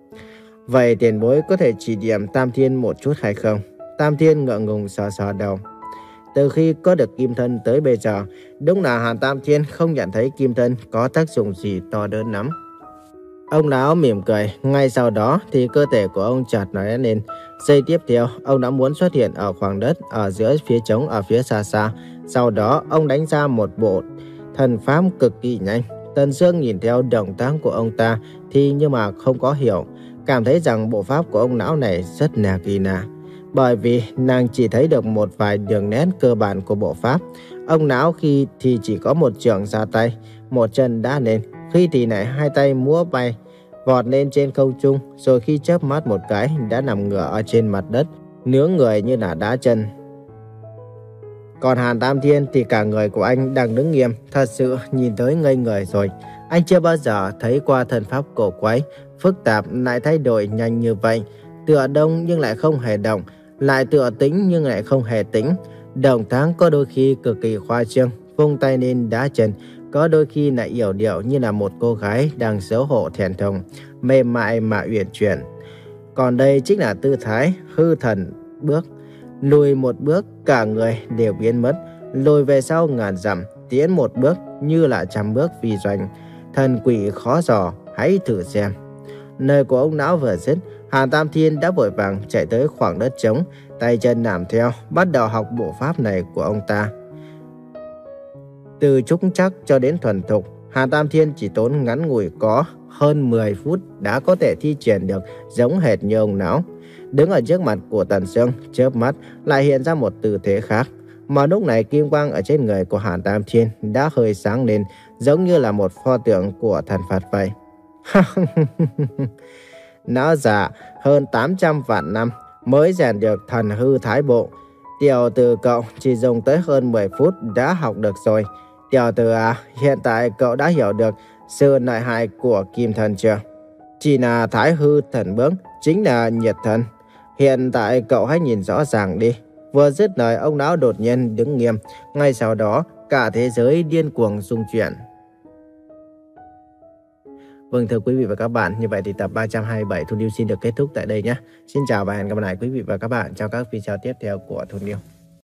Vậy tiền bối có thể chỉ điểm Tam Thiên một chút hay không? Tam Thiên ngượng ngùng sờ sờ đầu. Từ khi có được kim thân tới bây giờ, đúng là Hàn Tam Thiên không nhận thấy kim thân có tác dụng gì to lớn lắm. Ông lão mỉm cười, ngay sau đó thì cơ thể của ông chợt nổi lên. Giây tiếp theo, ông đã muốn xuất hiện ở khoảng đất ở giữa phía trống ở phía xa xa. Sau đó, ông đánh ra một bộ thần pháp cực kỳ nhanh. Tần Sương nhìn theo động tác của ông ta thì nhưng mà không có hiểu, cảm thấy rằng bộ pháp của ông lão này rất là kỳ lạ. Bởi vì nàng chỉ thấy được một vài đường nét cơ bản của bộ pháp. Ông lão khi thì chỉ có một chưởng ra tay, một chân đá lên, khi thì lại hai tay múa bay, vọt lên trên không trung, rồi khi chớp mắt một cái đã nằm ngửa ở trên mặt đất, nướng người như là đá chân. Còn Hàn Tam Thiên thì cả người của anh đang đứng nghiêm, thật sự nhìn tới ngây người rồi. Anh chưa bao giờ thấy qua thần pháp cổ quái, phức tạp lại thay đổi nhanh như vậy. Tựa đông nhưng lại không hề động, lại tựa tĩnh nhưng lại không hề tĩnh. Động tác có đôi khi cực kỳ khoa trương, vung tay lên đá chân, có đôi khi lại yểu điệu như là một cô gái đang xấu hổ thẹn thùng, mềm mại mà uyển chuyển. Còn đây chính là tư thái hư thần bước, lùi một bước cả người đều biến mất, lùi về sau ngàn dặm, tiến một bước như là trăm bước phi doanh. Thần quỷ khó dò, hãy thử xem. Lời của ông lão vừa dứt, Hàn Tam Thiên đã vội vàng chạy tới khoảng đất trống, tay chân làm theo, bắt đầu học bộ pháp này của ông ta. Từ trúc chắc cho đến thuần thục, Hàn Tam Thiên chỉ tốn ngắn ngủi có hơn mười phút đã có thể thi triển được giống hệt như ông lão. Đứng ở trước mặt của Tần Sương, chớp mắt lại hiện ra một tư thế khác. Mà lúc này kim quang ở trên người của Hàn Tam Thiên đã hơi sáng lên, giống như là một pho tượng của thần Phật vậy. Nó già hơn tám trăm vạn năm mới rèn được thần hư thái bộ. Tiểu tử cậu chỉ dùng tới hơn mười phút đã học được rồi. Tiểu tử à, hiện tại cậu đã hiểu được sự lợi hại của kim thần chưa? Chỉ là thái hư thần bước, chính là nhiệt thần. Hiện tại cậu hãy nhìn rõ ràng đi. Vừa dứt lời, ông lão đột nhiên đứng nghiêm. Ngay sau đó, cả thế giới điên cuồng rung chuyển. Vâng, thưa quý vị và các bạn, như vậy thì tập ba trăm hai mươi bảy Thu Niu xin được kết thúc tại đây nhé. Xin chào và hẹn gặp lại quý vị và các bạn trong các video tiếp theo của Thu Niu.